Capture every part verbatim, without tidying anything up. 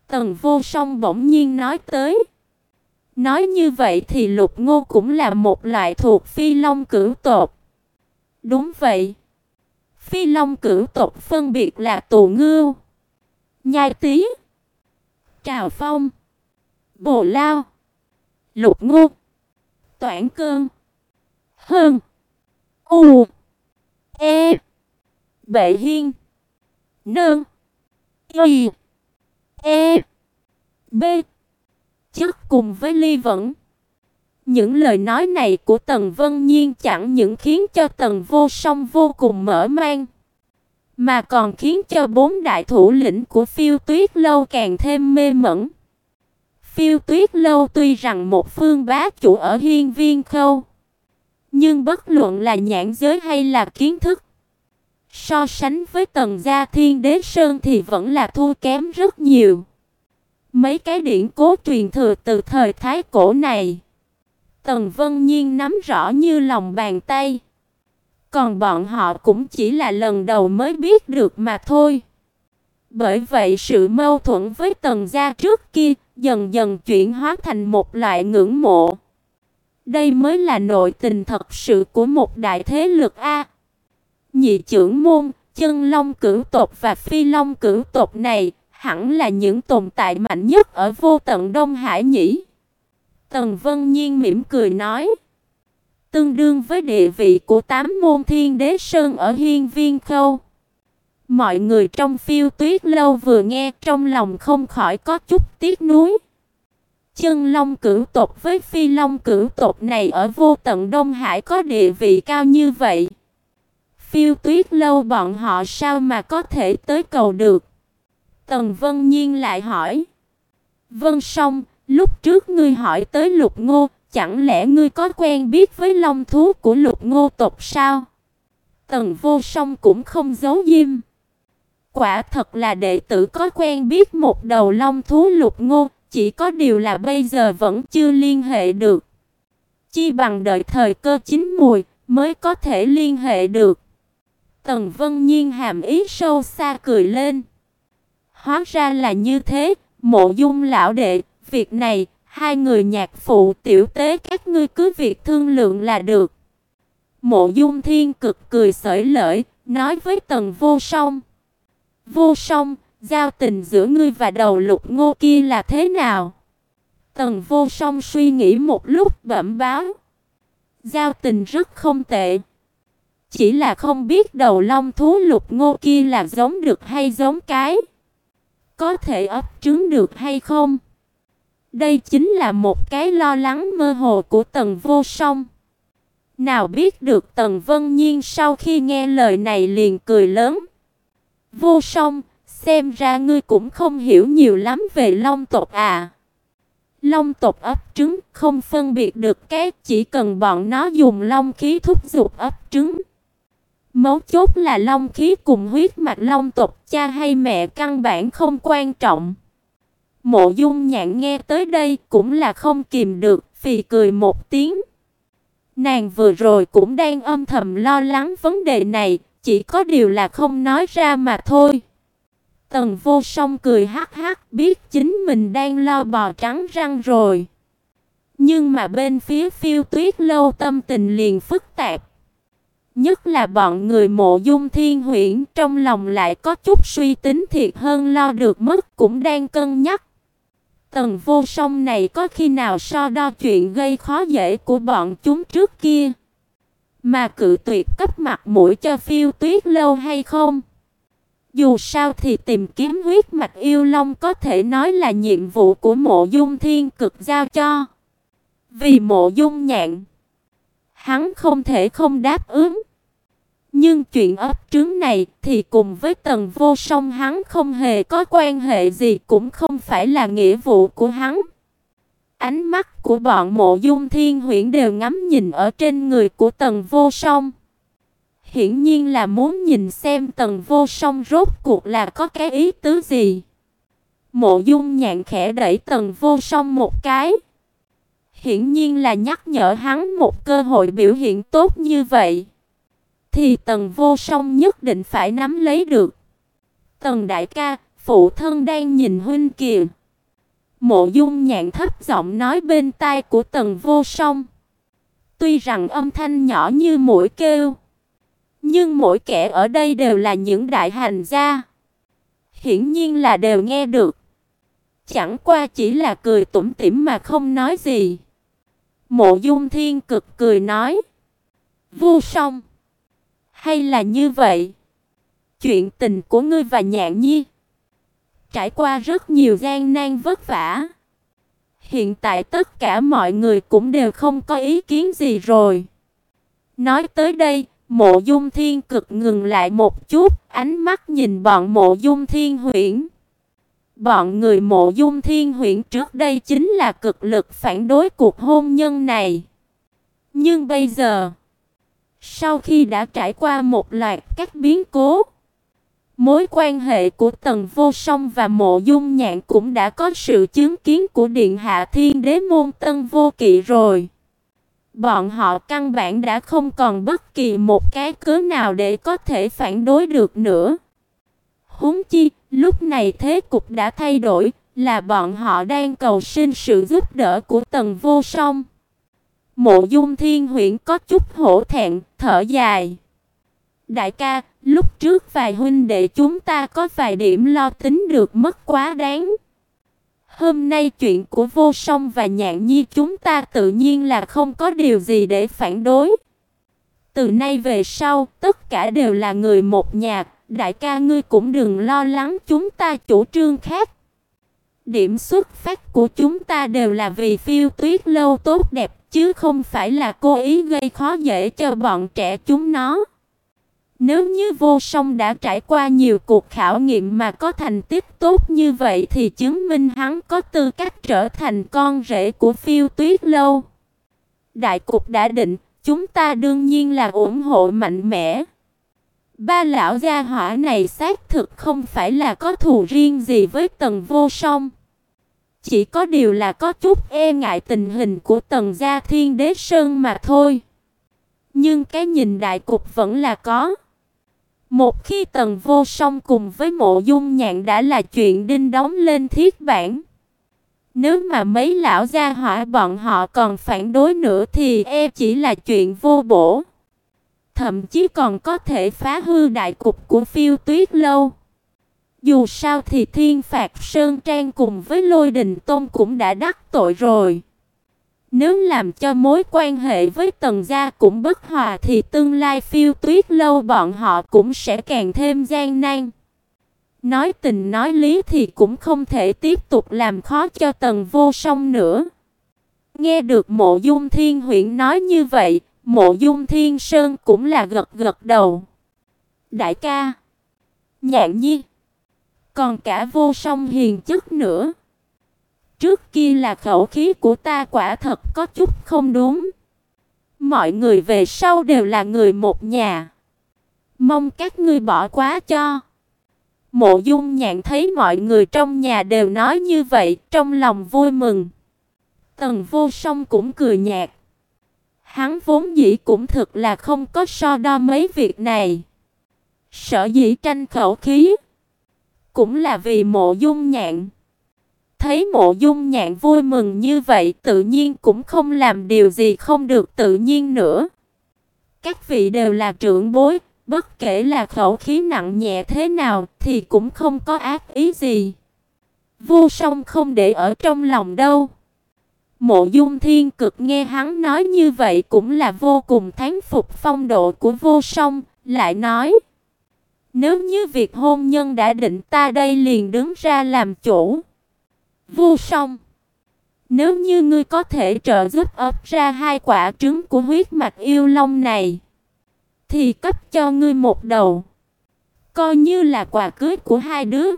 Tần Vô Song bỗng nhiên nói tới. Nói như vậy thì Lục Ngô cũng là một loại thuộc Phi Long cửu tộc. Đúng vậy. Phi Long cửu tộc phân biệt là Tù Ngưu, Nhai Tý, Trào Phong, Bồ Lao, Lục Ngô, Toản Cơn, Hơn, U, E, Bệ Hiên, Nơn, Y, E, B. Chất cùng với Ly Vẫn. Những lời nói này của Tần Vân Nhiên chẳng những khiến cho Tần Vô Song vô cùng mở mang, mà còn khiến cho bốn đại thủ lĩnh của Phiêu Tuyết Lâu càng thêm mê mẩn. Phiêu Tuyết Lâu tuy rằng một phương bá chủ ở Hiên Viên Khâu, nhưng bất luận là nhãn giới hay là kiến thức, so sánh với Tần gia Thiên Đế Sơn thì vẫn là thua kém rất nhiều. Mấy cái điển cố truyền thừa từ thời Thái Cổ này, Tần Vân Nhiên nắm rõ như lòng bàn tay. Còn bọn họ cũng chỉ là lần đầu mới biết được mà thôi. Bởi vậy sự mâu thuẫn với Tần gia trước kia dần dần chuyển hóa thành một loại ngưỡng mộ. Đây mới là nội tình thật sự của một đại thế lực a. Nhị trưởng môn, Chân Long cửu tộc và Phi Long cửu tộc này hẳn là những tồn tại mạnh nhất ở vô tận Đông Hải nhỉ? Tần Vân Nhiên mỉm cười nói. Tương đương với địa vị của tám môn Thiên Đế Sơn ở Hiên Viên Khâu. Mọi người trong Phiêu Tuyết Lâu vừa nghe trong lòng không khỏi có chút tiếc nuối. Chân Long cửu tộc với Phi Long cửu tộc này ở vô tận Đông Hải có địa vị cao như vậy. Phiêu Tuyết Lâu bọn họ sao mà có thể tới cầu được? Tần Vân Nhiên lại hỏi. Vân Song, lúc trước ngươi hỏi tới Lục Ngô, chẳng lẽ ngươi có quen biết với long thú của Lục Ngô tộc sao? Tần Vô Song cũng không giấu giếm. Quả thật là đệ tử có quen biết một đầu long thú Lục Ngô, chỉ có điều là bây giờ vẫn chưa liên hệ được. Chi bằng đợi thời cơ chín mùi mới có thể liên hệ được. Tần Vân Nhiên hàm ý sâu xa cười lên. Hóa ra là như thế, Mộ Dung lão đệ, việc này hai người nhạc phụ tiểu tế các ngươi cứ việc thương lượng là được. Mộ Dung Thiên cực cười xởi lởi, nói với Tần Vô Song. Vô Song, giao tình giữa ngươi và đầu Lục Ngô kia là thế nào? Tần Vô Song suy nghĩ một lúc bẩm báo. Giao tình rất không tệ. Chỉ là không biết đầu long thú Lục Ngô kia là giống được hay giống cái. Có thể ấp trứng được hay không? Đây chính là một cái lo lắng mơ hồ của Tần Vô Song. Nào biết được Tần Vân Nhiên sau khi nghe lời này liền cười lớn. Vô Song, xem ra ngươi cũng không hiểu nhiều lắm về long tộc à. Long tộc ấp trứng không phân biệt được cái, chỉ cần bọn nó dùng long khí thúc giục ấp trứng. Mấu chốt là long khí cùng huyết mạch long tộc, cha hay mẹ căn bản không quan trọng. Mộ Dung Nhạn nghe tới đây cũng là không kìm được, phì cười một tiếng. Nàng vừa rồi cũng đang âm thầm lo lắng vấn đề này, chỉ có điều là không nói ra mà thôi. Tần Vô Song cười hắc hắc, biết chính mình đang lo bò trắng răng rồi. Nhưng mà bên phía Phiêu Tuyết Lâu tâm tình liền phức tạp. Nhất là bọn người Mộ Dung Thiên Huyễn trong lòng lại có chút suy tính thiệt hơn lo được mất, cũng đang cân nhắc. Tần Vô Song này có khi nào so đo chuyện gây khó dễ của bọn chúng trước kia, mà cự tuyệt cấp mặt mũi cho Phiêu Tuyết Lâu hay không? Dù sao thì tìm kiếm huyết mạch yêu long có thể nói là nhiệm vụ của Mộ Dung Thiên Cực giao cho. Vì Mộ Dung Nhạn, hắn không thể không đáp ứng. Nhưng chuyện ấp trứng này thì cùng với Tần Vô Song hắn không hề có quan hệ gì, cũng không phải là nghĩa vụ của hắn. Ánh mắt của bọn Mộ Dung Thiên Huyễn đều ngắm nhìn ở trên người của Tần Vô Song. Hiển nhiên là muốn nhìn xem Tần Vô Song rốt cuộc là có cái ý tứ gì. Mộ Dung Nhạn khẽ đẩy Tần Vô Song một cái. Hiển nhiên là nhắc nhở hắn một cơ hội biểu hiện tốt như vậy thì Tần Vô Song nhất định phải nắm lấy được. Tần đại ca, phụ thân đang nhìn huynh kìa. Mộ Dung Nhạn thấp giọng nói bên tai của Tần Vô Song. Tuy rằng âm thanh nhỏ như muỗi kêu, nhưng mỗi kẻ ở đây đều là những đại hành gia, hiển nhiên là đều nghe được. Chẳng qua chỉ là cười tủm tỉm mà không nói gì. Mộ Dung Thiên Cực cười nói: Vô Song, hay là như vậy, chuyện tình của ngươi và Nhạn Nhi trải qua rất nhiều gian nan vất vả. Hiện tại tất cả mọi người cũng đều không có ý kiến gì rồi. Nói tới đây, Mộ Dung Thiên Cực ngừng lại một chút, ánh mắt nhìn bọn Mộ Dung Thiên Huyễn. Bọn người Mộ Dung Thiên Huyễn trước đây chính là cực lực phản đối cuộc hôn nhân này. Nhưng bây giờ, sau khi đã trải qua một loạt các biến cố, mối quan hệ của Tần Vô Song và Mộ Dung Nhạn cũng đã có sự chứng kiến của Điện Hạ Thiên Đế môn Tân Vô Kỵ rồi. Bọn họ căn bản đã không còn bất kỳ một cái cớ nào để có thể phản đối được nữa. Huống chi, lúc này thế cục đã thay đổi, là bọn họ đang cầu xin sự giúp đỡ của Tần Vô Song. Mộ Dung Thiên Huyễn có chút hổ thẹn, thở dài. Đại ca, lúc trước vài huynh đệ chúng ta có vài điểm lo tính được mất quá đáng. Hôm nay chuyện của Vô Song và Nhạn Nhi chúng ta tự nhiên là không có điều gì để phản đối. Từ nay về sau, tất cả đều là người một nhà, đại ca ngươi cũng đừng lo lắng chúng ta chủ trương khác. Điểm xuất phát của chúng ta đều là vì Phiêu Tuyết Lâu tốt đẹp, chứ không phải là cố ý gây khó dễ cho bọn trẻ chúng nó. Nếu như Vô Song đã trải qua nhiều cuộc khảo nghiệm mà có thành tích tốt như vậy thì chứng minh hắn có tư cách trở thành con rể của Phiêu Tuyết Lâu. Đại cục đã định, chúng ta đương nhiên là ủng hộ mạnh mẽ. Ba lão gia hỏa này xác thực không phải là có thù riêng gì với Tần Vô Song. Chỉ có điều là có chút e ngại tình hình của Tần gia Thiên Đế Sơn mà thôi. Nhưng cái nhìn đại cục vẫn là có. Một khi Tần Vô Song cùng với Mộ Dung Nhạn đã là chuyện đinh đóng lên thiết bản. Nếu mà mấy lão gia hỏa bọn họ còn phản đối nữa thì e chỉ là chuyện vô bổ. Thậm chí còn có thể phá hư đại cục của Phiêu Tuyết Lâu. Dù sao thì Thiên Phạt Sơn Trang cùng với Lôi Đình Tôn cũng đã đắc tội rồi. Nếu làm cho mối quan hệ với Tần gia cũng bất hòa thì tương lai Phiêu Tuyết Lâu bọn họ cũng sẽ càng thêm gian nan. Nói tình nói lý thì cũng không thể tiếp tục làm khó cho Tần Vô Song nữa. Nghe được Mộ Dung Thiên Huyễn nói như vậy, Mộ Dung Thiên Sơn cũng là gật gật đầu. Đại ca, Nhạn Nhi, còn cả Vô Song hiền chất nữa. Trước kia là khẩu khí của ta quả thật có chút không đúng. Mọi người về sau đều là người một nhà. Mong các ngươi bỏ qua cho. Mộ Dung Nhạn thấy mọi người trong nhà đều nói như vậy, trong lòng vui mừng. Tần Vô Song cũng cười nhạt. Hắn vốn dĩ cũng thực là không có so đo mấy việc này. Sở dĩ tranh khẩu khí cũng là vì Mộ Dung Nhạn. Thấy Mộ Dung Nhạn vui mừng như vậy, tự nhiên cũng không làm điều gì không được tự nhiên nữa. Các vị đều là trưởng bối, bất kể là khẩu khí nặng nhẹ thế nào thì cũng không có ác ý gì. Vô Song không để ở trong lòng đâu. Mộ Dung Thiên Cực nghe hắn nói như vậy cũng là vô cùng thán phục phong độ của Vô Song, lại nói: nếu như việc hôn nhân đã định, ta đây liền đứng ra làm chủ. Vô Song, nếu như ngươi có thể trợ giúp ấp ra hai quả trứng của huyết mạch yêu long này, thì cấp cho ngươi một đầu, coi như là quà cưới của hai đứa.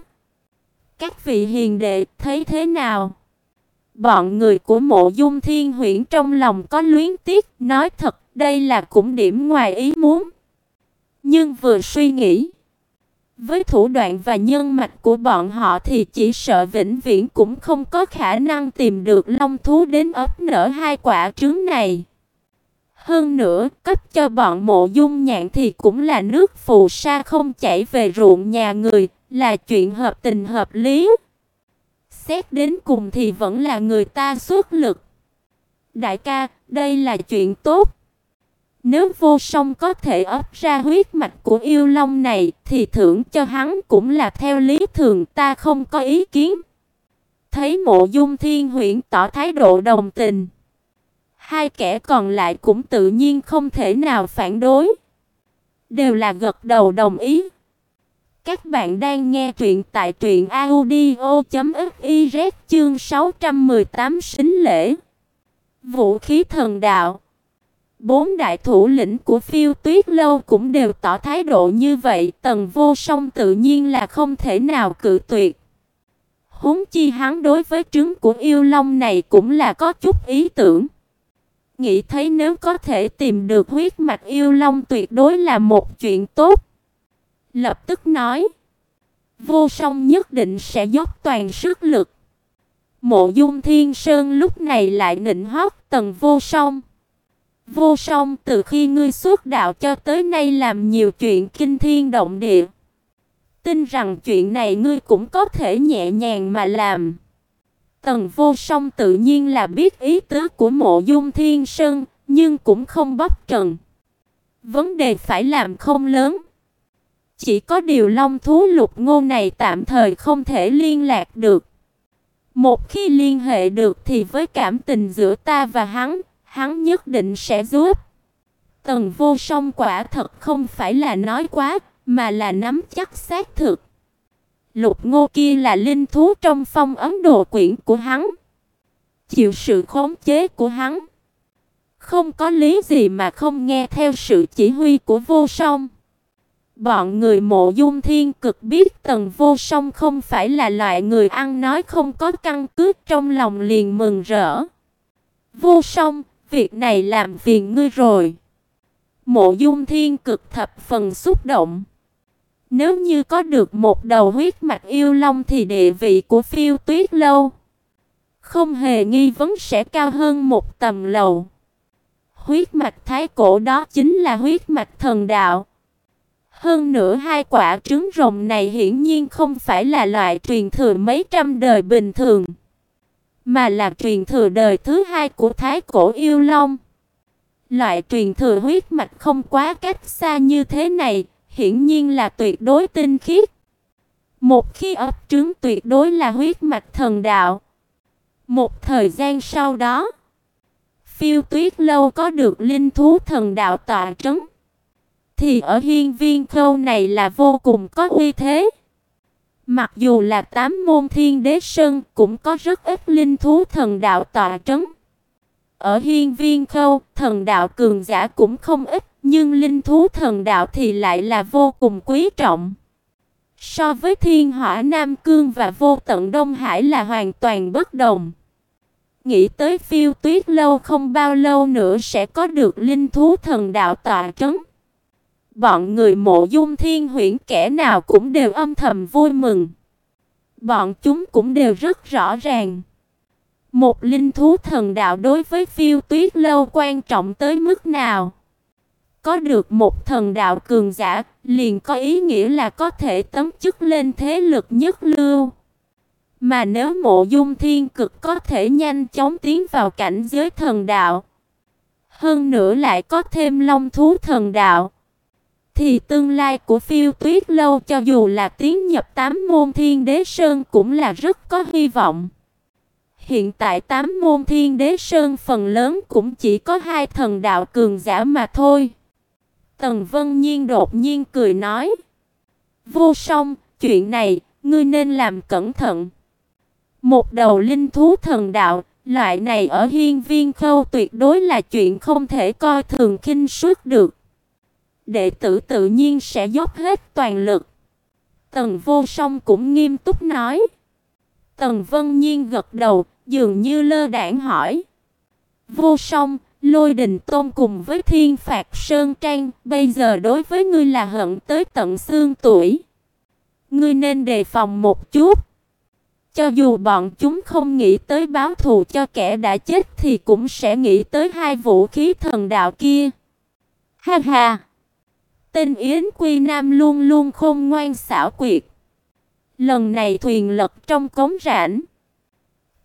Các vị hiền đệ thấy thế nào? Bọn người của Mộ Dung Thiên Huyễn trong lòng có luyến tiếc, nói thật đây là cũng điểm ngoài ý muốn. Nhưng vừa suy nghĩ, với thủ đoạn và nhân mạch của bọn họ thì chỉ sợ vĩnh viễn cũng không có khả năng tìm được long thú đến ấp nở hai quả trứng này. Hơn nữa, cấp cho bọn Mộ Dung Nhạn thì cũng là nước phù sa không chảy về ruộng nhà người, là chuyện hợp tình hợp lý. xét đến cùng thì vẫn là người ta xuất lực. Đại ca, đây là chuyện tốt. Nếu Vô Song có thể ấp ra huyết mạch của yêu long này thì thưởng cho hắn cũng là theo lý thường, ta không có ý kiến. Thấy Mộ Dung Thiên Huyễn tỏ thái độ đồng tình, hai kẻ còn lại cũng tự nhiên không thể nào phản đối, đều là gật đầu đồng ý. Các bạn đang nghe truyện tại truyện audio chấm fiz chương sáu trăm mười tám Sính lễ. Vũ khí thần đạo. Bốn đại thủ lĩnh của Phiêu Tuyết lâu cũng đều tỏ thái độ như vậy, Tần Vô Song tự nhiên là không thể nào cự tuyệt. Huống chi hắn đối với trứng của yêu long này cũng là có chút ý tưởng. Nghĩ thấy nếu có thể tìm được huyết mạch yêu long tuyệt đối là một chuyện tốt. Lập tức nói, Vô Song nhất định sẽ dốc toàn sức lực. Mộ Dung Thiên Sơn lúc này lại nịnh hót Tần Vô Song. Vô Song, từ khi ngươi xuất đạo cho tới nay làm nhiều chuyện kinh thiên động địa. Tin rằng chuyện này ngươi cũng có thể nhẹ nhàng mà làm. Tần Vô Song tự nhiên là biết ý tứ của Mộ Dung Thiên Sơn, nhưng cũng không bóc trần. Vấn đề phải làm không lớn. Chỉ có điều long thú Lục Ngô này tạm thời không thể liên lạc được. Một khi liên hệ được thì với cảm tình giữa ta và hắn, hắn nhất định sẽ giúp. Tần Vô Song quả thật không phải là nói quá, mà là nắm chắc xác thực. Lục Ngô kia là linh thú trong phong ấn đồ quyển của hắn, chịu sự khống chế của hắn, không có lý gì mà không nghe theo sự chỉ huy của Vô Song. Bọn người Mộ Dung Thiên Cực biết Tần Vô Song không phải là loại người ăn nói không có căn cứ, trong lòng liền mừng rỡ. Vô Song, việc này làm phiền ngươi rồi. Mộ Dung Thiên Cực thập phần xúc động. Nếu như có được một đầu huyết mạch yêu long thì địa vị của Phiêu Tuyết lâu không hề nghi vấn sẽ cao hơn một tầng lầu. Huyết mạch thái cổ đó chính là huyết mạch thần đạo. Hơn nữa hai quả trứng rồng này hiển nhiên không phải là loại truyền thừa mấy trăm đời bình thường, mà là truyền thừa đời thứ hai của thái cổ yêu long. Loại truyền thừa huyết mạch không quá cách xa như thế này, hiển nhiên là tuyệt đối tinh khiết. Một khi ấp trứng tuyệt đối là huyết mạch thần đạo. Một thời gian sau đó, Phiêu Tuyết lâu có được linh thú thần đạo tọa trấn, thì ở hiên viên khâu này là vô cùng có uy thế. Mặc dù là tám môn thiên đế sơn cũng có rất ít linh thú thần đạo tọa trấn. Ở hiên viên khâu, thần đạo cường giả cũng không ít, nhưng linh thú thần đạo thì lại là vô cùng quý trọng. So với Thiên Hỏa Nam Cương và Vô Tận Đông Hải là hoàn toàn bất đồng. Nghĩ tới Phiêu Tuyết lâu không bao lâu nữa sẽ có được linh thú thần đạo tọa trấn, bọn người Mộ Dung Thiên Huyễn kẻ nào cũng đều âm thầm vui mừng. Bọn chúng cũng đều rất rõ ràng, một linh thú thần đạo đối với Phiêu Tuyết lâu quan trọng tới mức nào. Có được một thần đạo cường giả liền có ý nghĩa là có thể tấm chức lên thế lực nhất lưu. Mà nếu Mộ Dung Thiên Cực có thể nhanh chóng tiến vào cảnh giới thần đạo, hơn nữa lại có thêm long thú thần đạo, thì tương lai của Phiêu Tuyết lâu cho dù là tiến nhập tám môn thiên đế sơn cũng là rất có hy vọng. Hiện tại tám môn thiên đế sơn phần lớn cũng chỉ có hai thần đạo cường giả mà thôi. Tần Vân Nhiên đột nhiên cười nói, Vô Song, chuyện này ngươi nên làm cẩn thận. Một đầu linh thú thần đạo, loại này ở hiên viên khâu tuyệt đối là chuyện không thể coi thường khinh suất được. Đệ tử tự nhiên sẽ dốc hết toàn lực. Tần Vô Song cũng nghiêm túc nói. Tần Vân Nhiên gật đầu, dường như lơ đãng hỏi, Vô Song, Lôi Đình Tôn cùng với Thiên Phạt Sơn Trang bây giờ đối với ngươi là hận tới tận xương tủy. Ngươi nên đề phòng một chút. Cho dù bọn chúng không nghĩ tới báo thù cho kẻ đã chết thì cũng sẽ nghĩ tới hai vũ khí thần đạo kia. Ha ha! Tên Yến Quy Nam luôn luôn khôn ngoan xảo quyệt. Lần này thuyền lật trong cống rãnh,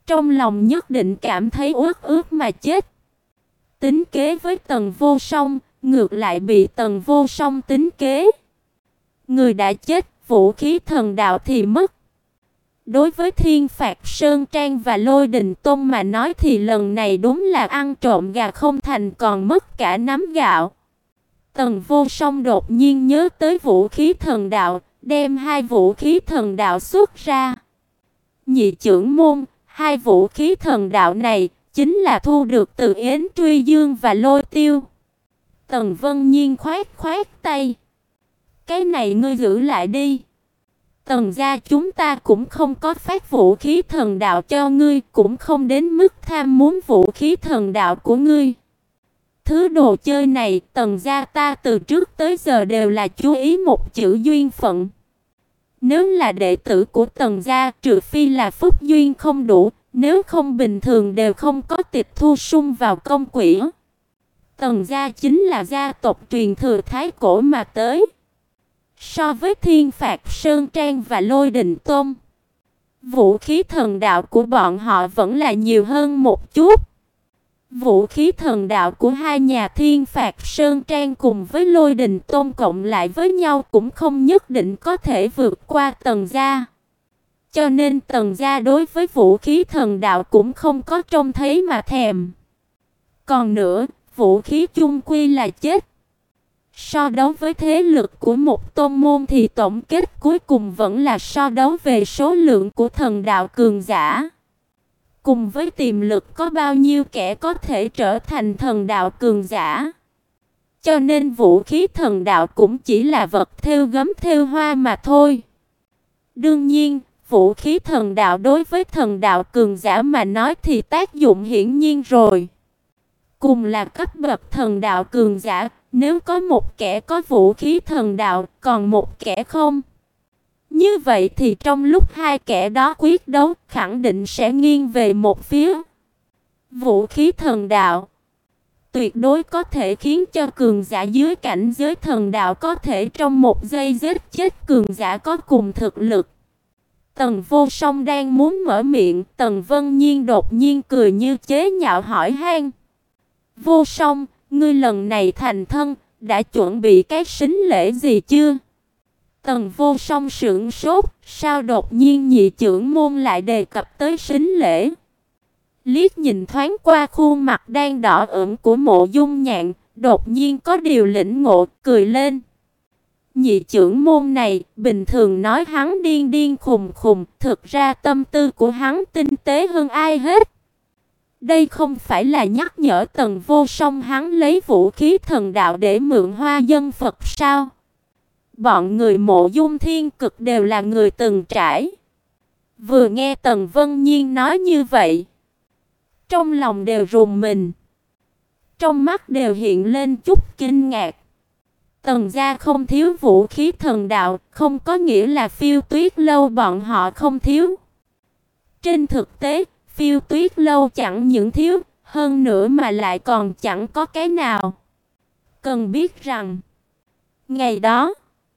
trong lòng nhất định cảm thấy uất ức mà chết. Tính kế với Tần Vô Song, ngược lại bị Tần Vô Song tính kế. Người đã chết, vũ khí thần đạo thì mất. Đối với Thiên Phạt Sơn Trang và Lôi Đình Tôn mà nói thì lần này đúng là ăn trộm gà không thành còn mất cả nắm gạo. Tần Vô Song đột nhiên nhớ tới vũ khí thần đạo, đem hai vũ khí thần đạo xuất ra. Nhị trưởng môn, hai vũ khí thần đạo này chính là thu được từ Yến Truy Dương và Lôi Tiêu. Tần Vân Nhiên khoát khoát tay. Cái này ngươi giữ lại đi. Tần gia chúng ta cũng không có phát vũ khí thần đạo cho ngươi, cũng không đến mức tham muốn vũ khí thần đạo của ngươi. Thứ đồ chơi này, Tần gia ta từ trước tới giờ đều là chú ý một chữ duyên phận. Nếu là đệ tử của Tần gia, trừ phi là phúc duyên không đủ, nếu không bình thường đều không có tịch thu sung vào công quỹ. Tần gia chính là gia tộc truyền thừa thái cổ mà tới. So với Thiên Phạt Sơn Trang và Lôi Đình Tôn, vũ khí thần đạo của bọn họ vẫn là nhiều hơn một chút. Vũ khí thần đạo của hai nhà Thiên Phạt Sơn Trang cùng với Lôi Đình Tôn cộng lại với nhau cũng không nhất định có thể vượt qua Tần gia. Cho nên Tần gia đối với vũ khí thần đạo cũng không có trông thấy mà thèm. Còn nữa, vũ khí chung quy là chết. So đấu với thế lực của một tôn môn thì tổng kết cuối cùng vẫn là so đấu về số lượng của thần đạo cường giả. Cùng với tiềm lực có bao nhiêu kẻ có thể trở thành thần đạo cường giả. Cho nên vũ khí thần đạo cũng chỉ là vật thêu gấm thêu hoa mà thôi. Đương nhiên, vũ khí thần đạo đối với thần đạo cường giả mà nói thì tác dụng hiển nhiên rồi. Cùng là cấp bậc thần đạo cường giả, nếu có một kẻ có vũ khí thần đạo, còn một kẻ không, như vậy thì trong lúc hai kẻ đó quyết đấu, khẳng định sẽ nghiêng về một phía. Vũ khí thần đạo tuyệt đối có thể khiến cho cường giả dưới cảnh giới thần đạo có thể trong một giây giết chết cường giả có cùng thực lực. Tần Vô Song đang muốn mở miệng, Tần Vân Nhiên đột nhiên cười như chế nhạo hỏi han. Vô Song, ngươi lần này thành thân, đã chuẩn bị cái sính lễ gì chưa? Tần Vô Song sững sốt, sao đột nhiên nhị trưởng môn lại đề cập tới sính lễ? Liếc nhìn thoáng qua khuôn mặt đang đỏ ửng của Mộ Dung Nhạn, đột nhiên có điều lĩnh ngộ, cười lên. Nhị trưởng môn này, bình thường nói hắn điên điên khùng khùng, thực ra tâm tư của hắn tinh tế hơn ai hết. Đây không phải là nhắc nhở Tần Vô Song hắn lấy vũ khí thần đạo để mượn hoa dân Phật sao? Bọn người Mộ Dung Thiên Cực đều là người từng trải. Vừa nghe Tần Vân Nhiên nói như vậy, trong lòng đều rùng mình, trong mắt đều hiện lên chút kinh ngạc. Tần gia không thiếu vũ khí thần đạo, không có nghĩa là Phiêu Tuyết Lâu bọn họ không thiếu. Trên thực tế, Phiêu Tuyết Lâu chẳng những thiếu, hơn nữa mà lại còn chẳng có cái nào. Cần biết rằng, ngày đó,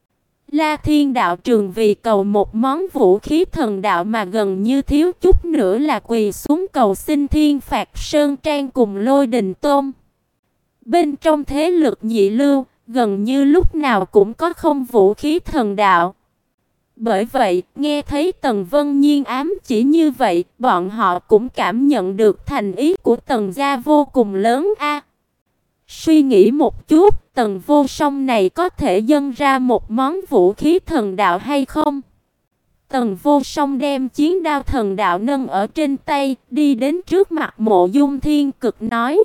La Thiên đạo trường vì cầu một món vũ khí thần đạo mà gần như thiếu chút nữa là quỳ xuống cầu xin Thiên Phạt Sơn Trang cùng Lôi Đình Tôn. Bên trong thế lực nhị lưu, gần như lúc nào cũng có không vũ khí thần đạo. Bởi vậy, nghe thấy Tần Vân Nhiên ám chỉ như vậy, bọn họ cũng cảm nhận được thành ý của Tần gia vô cùng lớn a. Suy nghĩ một chút, Tần Vô Song này có thể dâng ra một món vũ khí thần đạo hay không? Tần Vô Song đem chiến đao thần đạo nâng ở trên tay, đi đến trước mặt Mộ Dung Thiên Cực nói.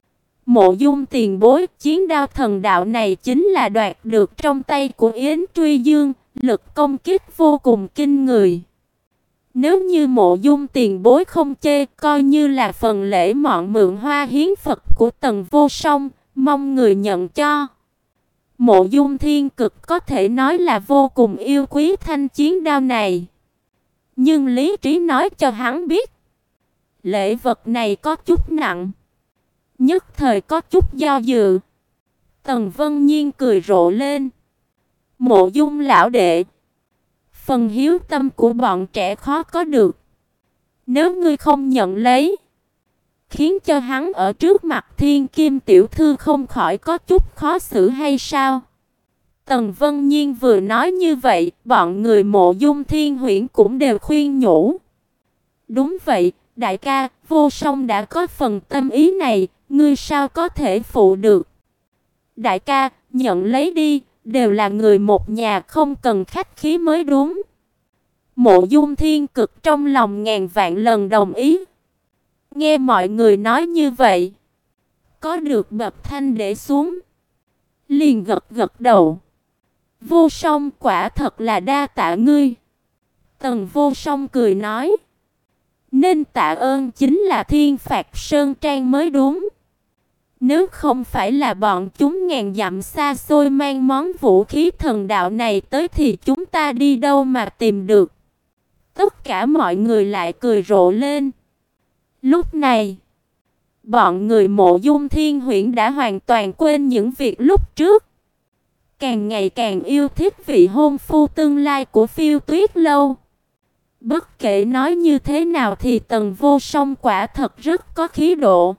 Mộ Dung tiền bối, chiến đao thần đạo này chính là đoạt được trong tay của Yến Truy Dương, lực công kích vô cùng kinh người. Nếu như Mộ Dung tiền bối không chê, coi như là phần lễ mọn mượn hoa hiến Phật của Tần Vô Song, mong người nhận cho. Mộ Dung Thiên Cực có thể nói là vô cùng yêu quý thanh chiến đao này. Nhưng lý trí nói cho hắn biết, lễ vật này có chút nặng. Nhất thời có chút do dự. Tần Vân Nhiên cười rộ lên. Mộ Dung lão đệ, phần hiếu tâm của bọn trẻ khó có được. Nếu ngươi không nhận lấy, khiến cho hắn ở trước mặt Thiên Kim tiểu thư không khỏi có chút khó xử hay sao? Tần Vân Nhiên vừa nói như vậy, bọn người Mộ Dung Thiên Huyễn cũng đều khuyên nhủ. Đúng vậy, đại ca, Vô Song đã có phần tâm ý này, ngươi sao có thể phụ được? Đại ca, nhận lấy đi, đều là người một nhà, không cần khách khí mới đúng. Mộ Dung Thiên Cực trong lòng ngàn vạn lần đồng ý. Nghe mọi người nói như vậy, có được bậc thanh để xuống, liền gật gật đầu. Vô Song quả thật là đa tạ ngươi. Tần Vô Song cười nói, nên tạ ơn chính là Thiên Phạt Sơn Trang mới đúng. Nếu không phải là bọn chúng ngàn dặm xa xôi mang món vũ khí thần đạo này tới thì chúng ta đi đâu mà tìm được. Tất cả mọi người lại cười rộ lên. Lúc này, bọn người Mộ Dung Thiên Huyễn đã hoàn toàn quên những việc lúc trước. Càng ngày càng yêu thích vị hôn phu tương lai của Phiêu Tuyết Lâu. Bất kể nói như thế nào thì Tần Vô Song quả thật rất có khí độ.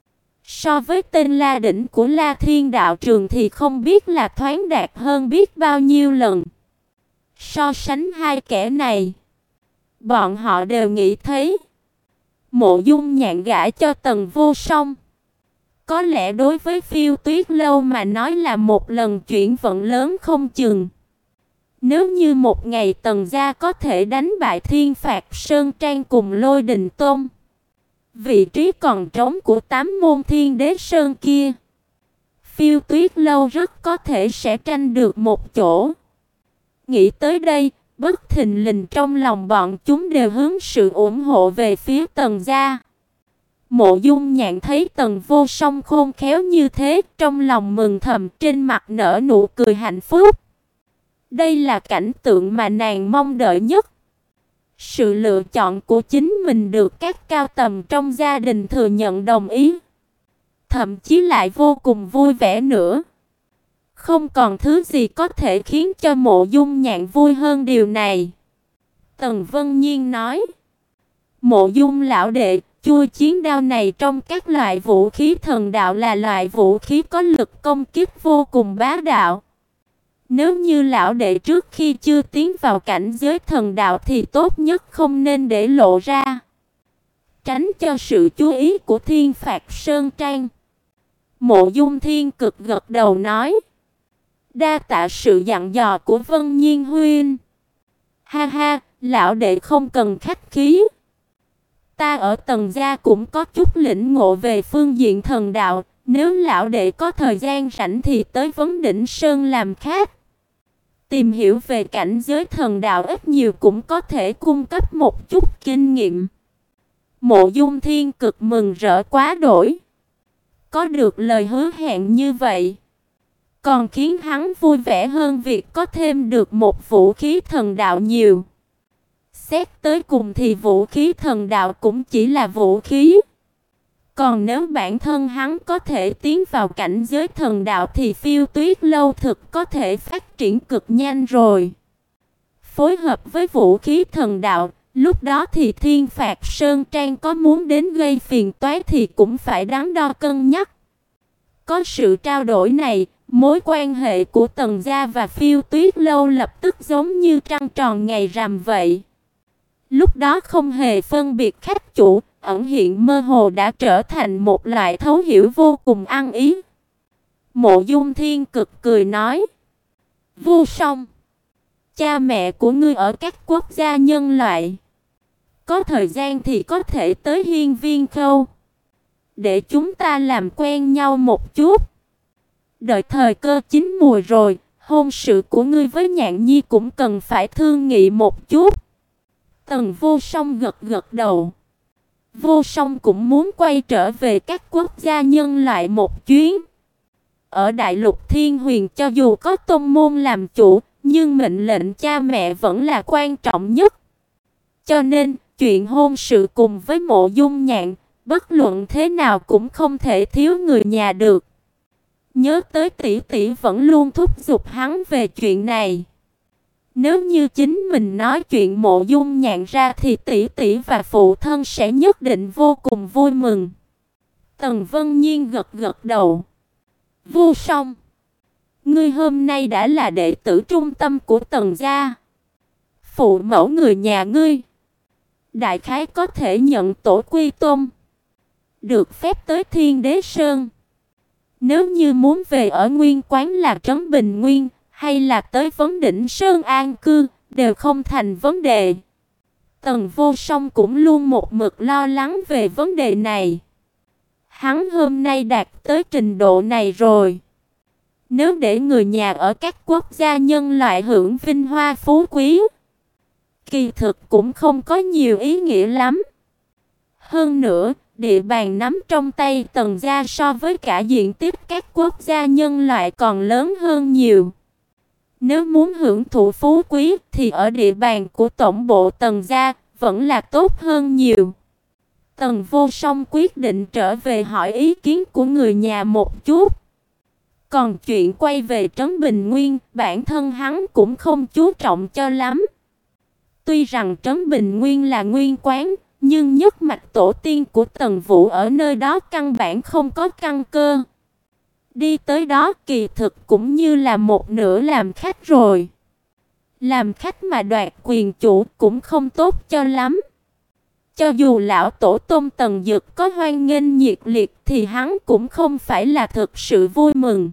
So với tên La Đỉnh của La Thiên Đạo Trường thì không biết là thoáng đạt hơn biết bao nhiêu lần. So sánh hai kẻ này, bọn họ đều nghĩ thấy Mộ Dung Nhạn gả cho Tần Vô Song, có lẽ đối với Phiêu Tuyết Lâu mà nói là một lần chuyển vận lớn không chừng. Nếu như một ngày Tần gia có thể đánh bại Thiên Phạt Sơn Trang cùng Lôi Đình Tôn, vị trí còn trống của tám môn Thiên Đế Sơn kia, Phiêu Tuyết Lâu rất có thể sẽ tranh được một chỗ. Nghĩ tới đây, bất thình lình trong lòng bọn chúng đều hướng sự ủng hộ về phía Tần gia. Mộ Dung Nhạn thấy Tần Vô Song khôn khéo như thế, trong lòng mừng thầm, trên mặt nở nụ cười hạnh phúc. Đây là cảnh tượng mà nàng mong đợi nhất. Sự lựa chọn của chính mình được các cao tầng trong gia đình thừa nhận đồng ý, thậm chí lại vô cùng vui vẻ nữa. Không còn thứ gì có thể khiến cho Mộ Dung Nhạn vui hơn điều này. Tần Vân Nhiên nói, Mộ Dung lão đệ, chuôi chiến đao này trong các loại vũ khí thần đạo là loại vũ khí có lực công kích vô cùng bá đạo. Nếu như lão đệ trước khi chưa tiến vào cảnh giới thần đạo thì tốt nhất không nên để lộ ra, tránh cho sự chú ý của Thiên Phạt Sơn Trang. Mộ Dung Thiên Cực gật đầu nói, đa tạ sự dặn dò của Vân Nhiên huynh. Ha ha, lão đệ không cần khách khí. Ta ở Tần gia cũng có chút lĩnh ngộ về phương diện thần đạo, nếu lão đệ có thời gian rảnh thì tới Vấn Đỉnh Sơn làm khách. Tìm hiểu về cảnh giới thần đạo ít nhiều cũng có thể cung cấp một chút kinh nghiệm. Mộ Dung Thiên Cực mừng rỡ quá đổi. Có được lời hứa hẹn như vậy, còn khiến hắn vui vẻ hơn việc có thêm được một vũ khí thần đạo nhiều. Xét tới cùng thì vũ khí thần đạo cũng chỉ là vũ khí. Còn nếu bản thân hắn có thể tiến vào cảnh giới thần đạo thì Phiêu Tuyết Lâu thực có thể phát triển cực nhanh rồi. Phối hợp với vũ khí thần đạo, lúc đó thì Thiên Phạt Sơn Trang có muốn đến gây phiền toái thì cũng phải đắn đo cân nhắc. Có sự trao đổi này, mối quan hệ của Tần gia và Phiêu Tuyết Lâu lập tức giống như trăng tròn ngày rằm vậy. Lúc đó không hề phân biệt khách chủ, ẩn hiện mơ hồ đã trở thành một loại thấu hiểu vô cùng ăn ý. Mộ Dung Thiên Cực cười nói, Vô Song, cha mẹ của ngươi ở các quốc gia nhân loại, có thời gian thì có thể tới Hiên Viên Khâu, để chúng ta làm quen nhau một chút. Đợi thời cơ chín mùi rồi, hôn sự của ngươi với Nhạn Nhi cũng cần phải thương nghị một chút. Tần Vô Song gật gật đầu. Vô Song cũng muốn quay trở về các quốc gia nhân loại một chuyến. Ở Đại Lục Thiên Huyền cho dù có tôn môn làm chủ, nhưng mệnh lệnh cha mẹ vẫn là quan trọng nhất. Cho nên, chuyện hôn sự cùng với Mộ Dung Nhạn, bất luận thế nào cũng không thể thiếu người nhà được. Nhớ tới tỷ tỷ vẫn luôn thúc giục hắn về chuyện này. Nếu như chính mình nói chuyện Mộ Dung Nhạn ra thì tỷ tỷ và phụ thân sẽ nhất định vô cùng vui mừng. Tần Vân Nhiên gật gật đầu. Vô Song, ngươi hôm nay đã là đệ tử trung tâm của Tần gia. Phụ mẫu người nhà ngươi đại khái có thể nhận tổ quy tôn, được phép tới Thiên Đế Sơn. Nếu như muốn về ở nguyên quán là Trấn Bình Nguyên, hay là tới Vấn Đỉnh Sơn an cư, đều không thành vấn đề. Tần Vô Song cũng luôn một mực lo lắng về vấn đề này. Hắn hôm nay đạt tới trình độ này rồi. Nếu để người nhà ở các quốc gia nhân loại hưởng vinh hoa phú quý, kỳ thực cũng không có nhiều ý nghĩa lắm. Hơn nữa, địa bàn nắm trong tay Tần gia so với cả diện tích các quốc gia nhân loại còn lớn hơn nhiều. Nếu muốn hưởng thụ phú quý thì ở địa bàn của tổng bộ Tần gia vẫn là tốt hơn nhiều. Tần Vô Song quyết định trở về hỏi ý kiến của người nhà một chút. Còn chuyện quay về Trấn Bình Nguyên, bản thân hắn cũng không chú trọng cho lắm. Tuy rằng Trấn Bình Nguyên là nguyên quán, nhưng nhất mạch tổ tiên của Tần Vũ ở nơi đó căn bản không có căn cơ. Đi tới đó kỳ thực cũng như là một nửa làm khách rồi. Làm khách mà đoạt quyền chủ cũng không tốt cho lắm. Cho dù lão tổ tông Tần Dực có hoan nghênh nhiệt liệt thì hắn cũng không phải là thực sự vui mừng.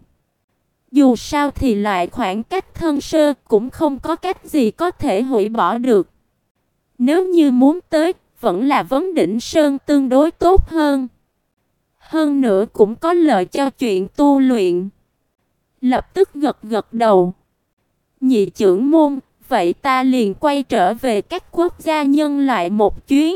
Dù sao thì loại khoảng cách thân sơ cũng không có cách gì có thể hủy bỏ được. Nếu như muốn tới, vẫn là Vấn Đỉnh Sơn tương đối tốt hơn. Hơn nữa cũng có lợi cho chuyện tu luyện. Lập tức gật gật đầu. Nhị trưởng môn, vậy ta liền quay trở về các quốc gia nhân loại một chuyến.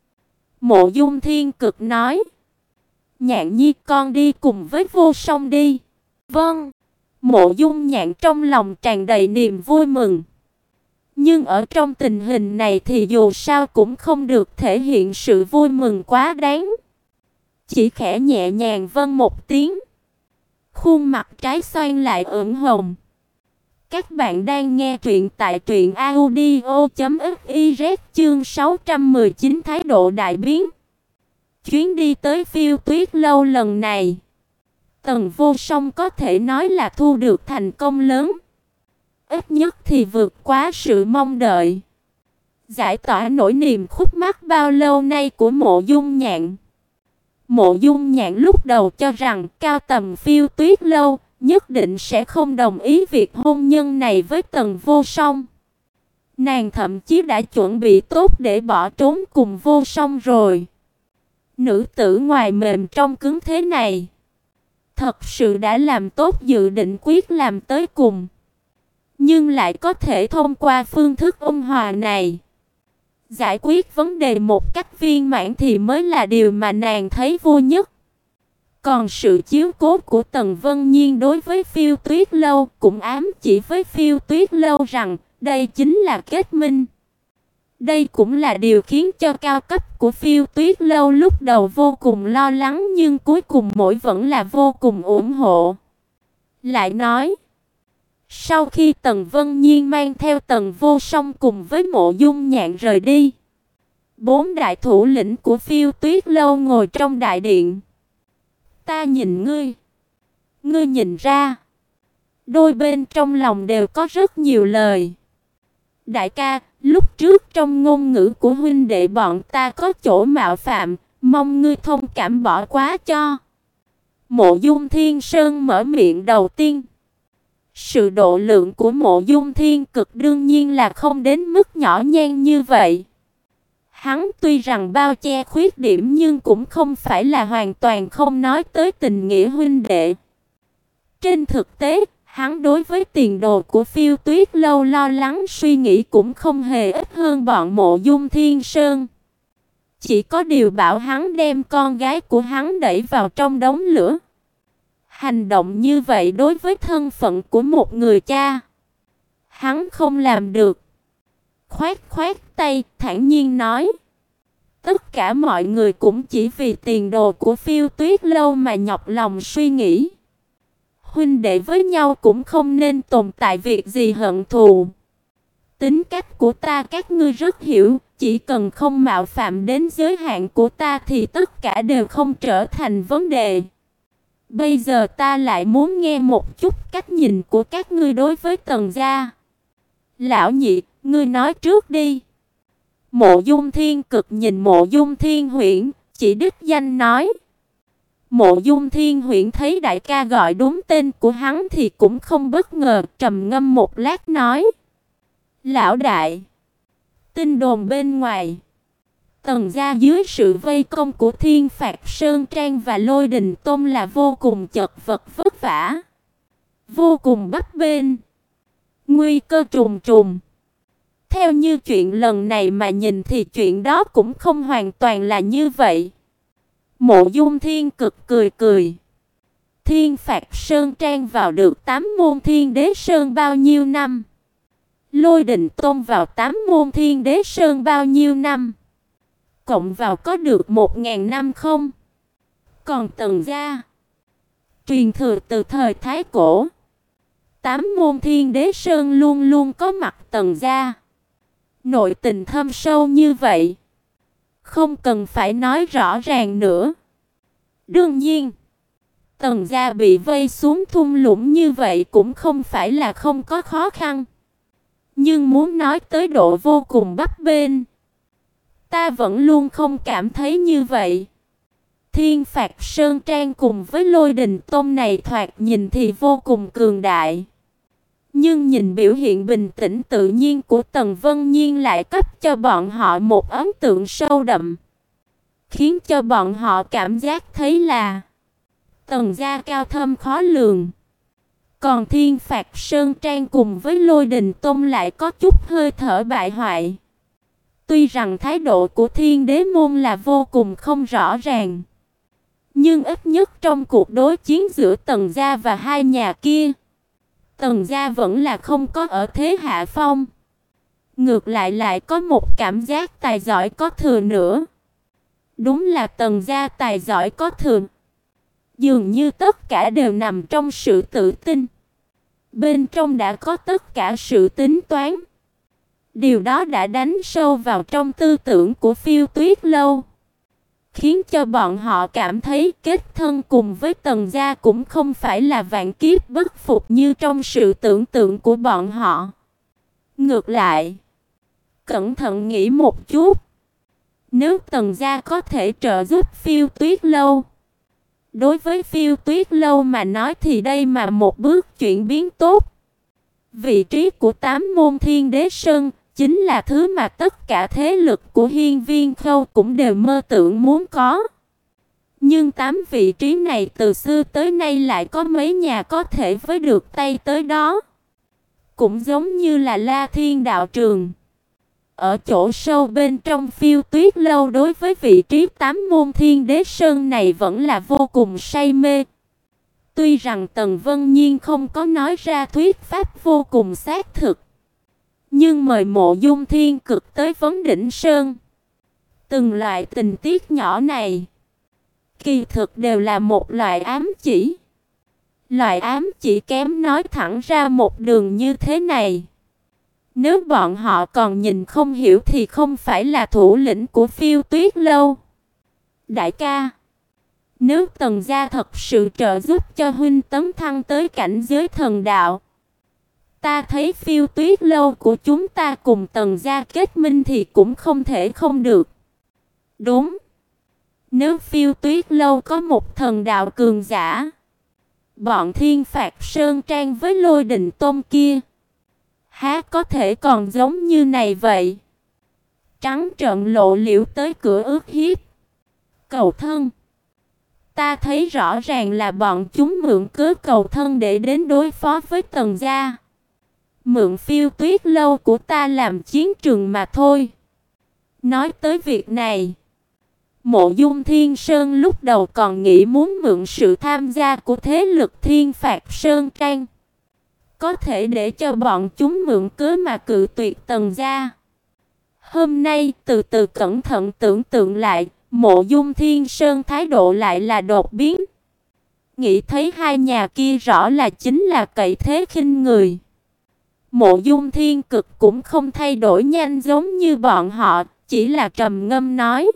Mộ Dung Thiên Cực nói. Nhạn Nhi, con đi cùng với Vô Song đi. Vâng. Mộ Dung Nhạn trong lòng tràn đầy niềm vui mừng. Nhưng ở trong tình hình này thì dù sao cũng không được thể hiện sự vui mừng quá đáng. Chỉ khẽ nhẹ nhàng vâng một tiếng. Khuôn mặt trái xoan lại ửng hồng. Các bạn đang nghe truyện tại truyện audio chấm fiz chương sáu trăm mười chín thái độ đại biến. Chuyến đi tới Phiêu Tuyết lâu lần này, Tần Vô Song có thể nói là thu được thành công lớn. Ít nhất thì vượt quá sự mong đợi. Giải tỏa nỗi niềm khúc mắc bao lâu nay của Mộ Dung Nhạn. Mộ Dung Nhạn lúc đầu cho rằng cao tầm Phiêu Tuyết lâu nhất định sẽ không đồng ý việc hôn nhân này với Tần Vô Song. Nàng thậm chí đã chuẩn bị tốt để bỏ trốn cùng Vô Song rồi. Nữ tử ngoài mềm trong cứng thế này, thật sự đã làm tốt dự định quyết làm tới cùng. Nhưng lại có thể thông qua phương thức ôn hòa này giải quyết vấn đề một cách viên mãn thì mới là điều mà nàng thấy vui nhất. Còn sự chiếu cố của Tần Vân Nhiên đối với Phiêu Tuyết lâu cũng ám chỉ với Phiêu Tuyết lâu rằng đây chính là kết minh. Đây cũng là điều khiến cho cao cấp của Phiêu Tuyết lâu lúc đầu vô cùng lo lắng, nhưng cuối cùng mỗi vẫn là vô cùng ủng hộ. Lại nói, sau khi Tần Vân Nhiên mang theo Tần Vô Song cùng với Mộ Dung Nhạn rời đi, bốn đại thủ lĩnh của Phiêu Tuyết lâu ngồi trong đại điện. Ta nhìn ngươi, ngươi nhìn ra. Đôi bên trong lòng đều có rất nhiều lời. Đại ca, lúc trước trong ngôn ngữ của huynh đệ bọn ta có chỗ mạo phạm, mong ngươi thông cảm bỏ qua cho. Mộ Dung Thiên Sơn mở miệng đầu tiên. Sự độ lượng của Mộ Dung Thiên Cực đương nhiên là không đến mức nhỏ nhen như vậy. Hắn tuy rằng bao che khuyết điểm nhưng cũng không phải là hoàn toàn không nói tới tình nghĩa huynh đệ. Trên thực tế, hắn đối với tiền đồ của Phiêu Tuyết lâu lo lắng suy nghĩ cũng không hề ít hơn bọn Mộ Dung Thiên Sơn. Chỉ có điều bảo hắn đem con gái của hắn đẩy vào trong đống lửa. Hành động như vậy đối với thân phận của một người cha, hắn không làm được. Khoát khoát tay, thản nhiên nói. Tất cả mọi người cũng chỉ vì tiền đồ của Phiêu Tuyết lâu mà nhọc lòng suy nghĩ. Huynh đệ với nhau cũng không nên tồn tại việc gì hận thù. tính cách của ta các ngươi rất hiểu, chỉ cần không mạo phạm đến giới hạn của ta thì tất cả đều không trở thành vấn đề. Bây giờ ta lại muốn nghe một chút cách nhìn của các ngươi đối với Tần gia. Lão nhị, ngươi nói trước đi. Mộ Dung Thiên Cực nhìn Mộ Dung Thiên Huyễn, chỉ đích danh nói. Mộ Dung Thiên Huyễn thấy đại ca gọi đúng tên của hắn thì cũng không bất ngờ, trầm ngâm một lát nói: Lão đại, tin đồn bên ngoài, Tần gia dưới sự vây công của Thiên Phạt Sơn Trang và Lôi Đình Tôn là vô cùng chật vật vất vả, vô cùng bấp bênh, nguy cơ trùng trùng. Theo như chuyện lần này mà nhìn thì chuyện đó cũng không hoàn toàn là như vậy. Mộ Dung Thiên Cực cười cười. Thiên Phạt Sơn Trang vào được tám môn Thiên Đế Sơn bao nhiêu năm? Lôi Đình Tôn vào tám môn Thiên Đế Sơn bao nhiêu năm? Cộng vào có được một ngàn năm không? Còn Tần gia, truyền thừa từ thời Thái Cổ, tám môn Thiên Đế Sơn luôn luôn có mặt Tần gia. Nội tình thâm sâu như vậy, không cần phải nói rõ ràng nữa. Đương nhiên, Tần gia bị vây xuống thung lũng như vậy cũng không phải là không có khó khăn. Nhưng muốn nói tới độ vô cùng bấp bênh, ta vẫn luôn không cảm thấy như vậy. Thiên Phạt Sơn Trang cùng với Lôi Đình Tôn này thoạt nhìn thì vô cùng cường đại. Nhưng nhìn biểu hiện bình tĩnh tự nhiên của Tần Vân Nhiên lại cấp cho bọn họ một ấn tượng sâu đậm, khiến cho bọn họ cảm giác thấy là Tần gia cao thâm khó lường. Còn Thiên Phạt Sơn Trang cùng với Lôi Đình Tôn lại có chút hơi thở bại hoại. Tuy rằng thái độ của Thiên Đế môn là vô cùng không rõ ràng, nhưng ít nhất trong cuộc đối chiến giữa Tần gia và hai nhà kia, Tần gia vẫn là không có ở thế hạ phong. Ngược lại lại có một cảm giác tài giỏi có thừa nữa. Đúng là Tần gia tài giỏi có thừa. Dường như tất cả đều nằm trong sự tự tin. Bên trong đã có tất cả sự tính toán. Điều đó đã đánh sâu vào trong tư tưởng của Phiêu Tuyết Lâu, khiến cho bọn họ cảm thấy kết thân cùng với Tần gia cũng không phải là vạn kiếp bất phục như trong sự tưởng tượng của bọn họ. Ngược lại, cẩn thận nghĩ một chút, nếu Tần gia có thể trợ giúp Phiêu Tuyết Lâu, đối với Phiêu Tuyết Lâu mà nói thì đây mà một bước chuyển biến tốt. Vị trí của tám môn Thiên Đế Sơn chính là thứ mà tất cả thế lực của Hiên Viên Khâu cũng đều mơ tưởng muốn có. Nhưng tám vị trí này từ xưa tới nay lại có mấy nhà có thể với được tay tới đó. Cũng giống như là La Thiên Đạo Trường. Ở chỗ sâu bên trong Phiêu Tuyết Lâu đối với vị trí tám môn Thiên Đế Sơn này vẫn là vô cùng say mê. Tuy rằng Tần Vân Nhiên không có nói ra thuyết pháp vô cùng xác thực, nhưng mời Mộ Dung Thiên Cực tới Vấn Đỉnh Sơn, từng loại tình tiết nhỏ này kỳ thực đều là một loại ám chỉ. Loại ám chỉ kém nói thẳng ra một đường như thế này, nếu bọn họ còn nhìn không hiểu thì không phải là thủ lĩnh của Phiêu Tuyết Lâu. Đại ca, nếu Tần gia thật sự trợ giúp cho huynh tấn thăng tới cảnh giới thần đạo, ta thấy Phiêu Tuyết Lâu của chúng ta cùng Tần gia kết minh thì cũng không thể không được. Đúng, nếu Phiêu Tuyết Lâu có một thần đạo cường giả, bọn Thiên Phạt Sơn Trang với Lôi Đình Tôn kia há có thể còn giống như này vậy? Trắng trợn lộ liễu tới cửa ước hiếp. Cầu thân, ta thấy rõ ràng là bọn chúng mượn cớ cầu thân để đến đối phó với Tần gia, mượn Phiêu Tuyết Lâu của ta làm chiến trường mà thôi. Nói tới việc này, Mộ Dung Thiên Sơn lúc đầu còn nghĩ muốn mượn sự tham gia của thế lực Thiên Phạt Sơn Trang, có thể để cho bọn chúng mượn cớ mà cự tuyệt Tần gia. Hôm nay từ từ cẩn thận tưởng tượng lại, Mộ Dung Thiên Sơn thái độ lại là đột biến. Nghĩ thấy hai nhà kia rõ là chính là cậy thế khinh người. Mộ Dung Thiên Cực cũng không thay đổi nhanh giống như bọn họ, chỉ là trầm ngâm nói: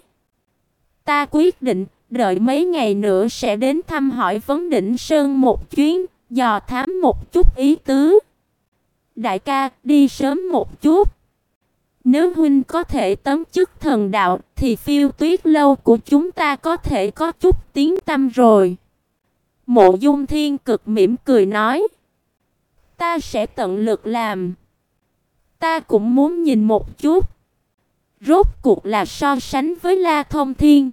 "Ta quyết định, đợi mấy ngày nữa sẽ đến thăm hỏi Vấn Đỉnh Sơn một chuyến, dò thám một chút ý tứ. Đại ca, đi sớm một chút. Nếu huynh có thể tấm chức thần đạo, thì Phiêu Tuyết lâu của chúng ta có thể có chút tiếng tăm rồi." Mộ Dung Thiên Cực mỉm cười nói: "Ta sẽ tận lực làm. Ta cũng muốn nhìn một chút. Rốt cuộc là so sánh với La Thông Thiên,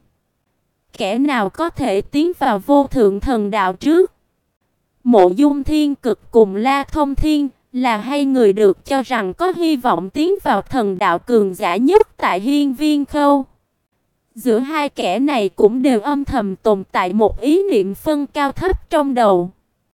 kẻ nào có thể tiến vào vô thượng thần đạo trước?" Mộ Dung Thiên Cực cùng La Thông Thiên là hai người được cho rằng có hy vọng tiến vào thần đạo cường giả nhất tại Hiên Viên Khâu. Giữa hai kẻ này cũng đều âm thầm tồn tại một ý niệm phân cao thấp trong đầu.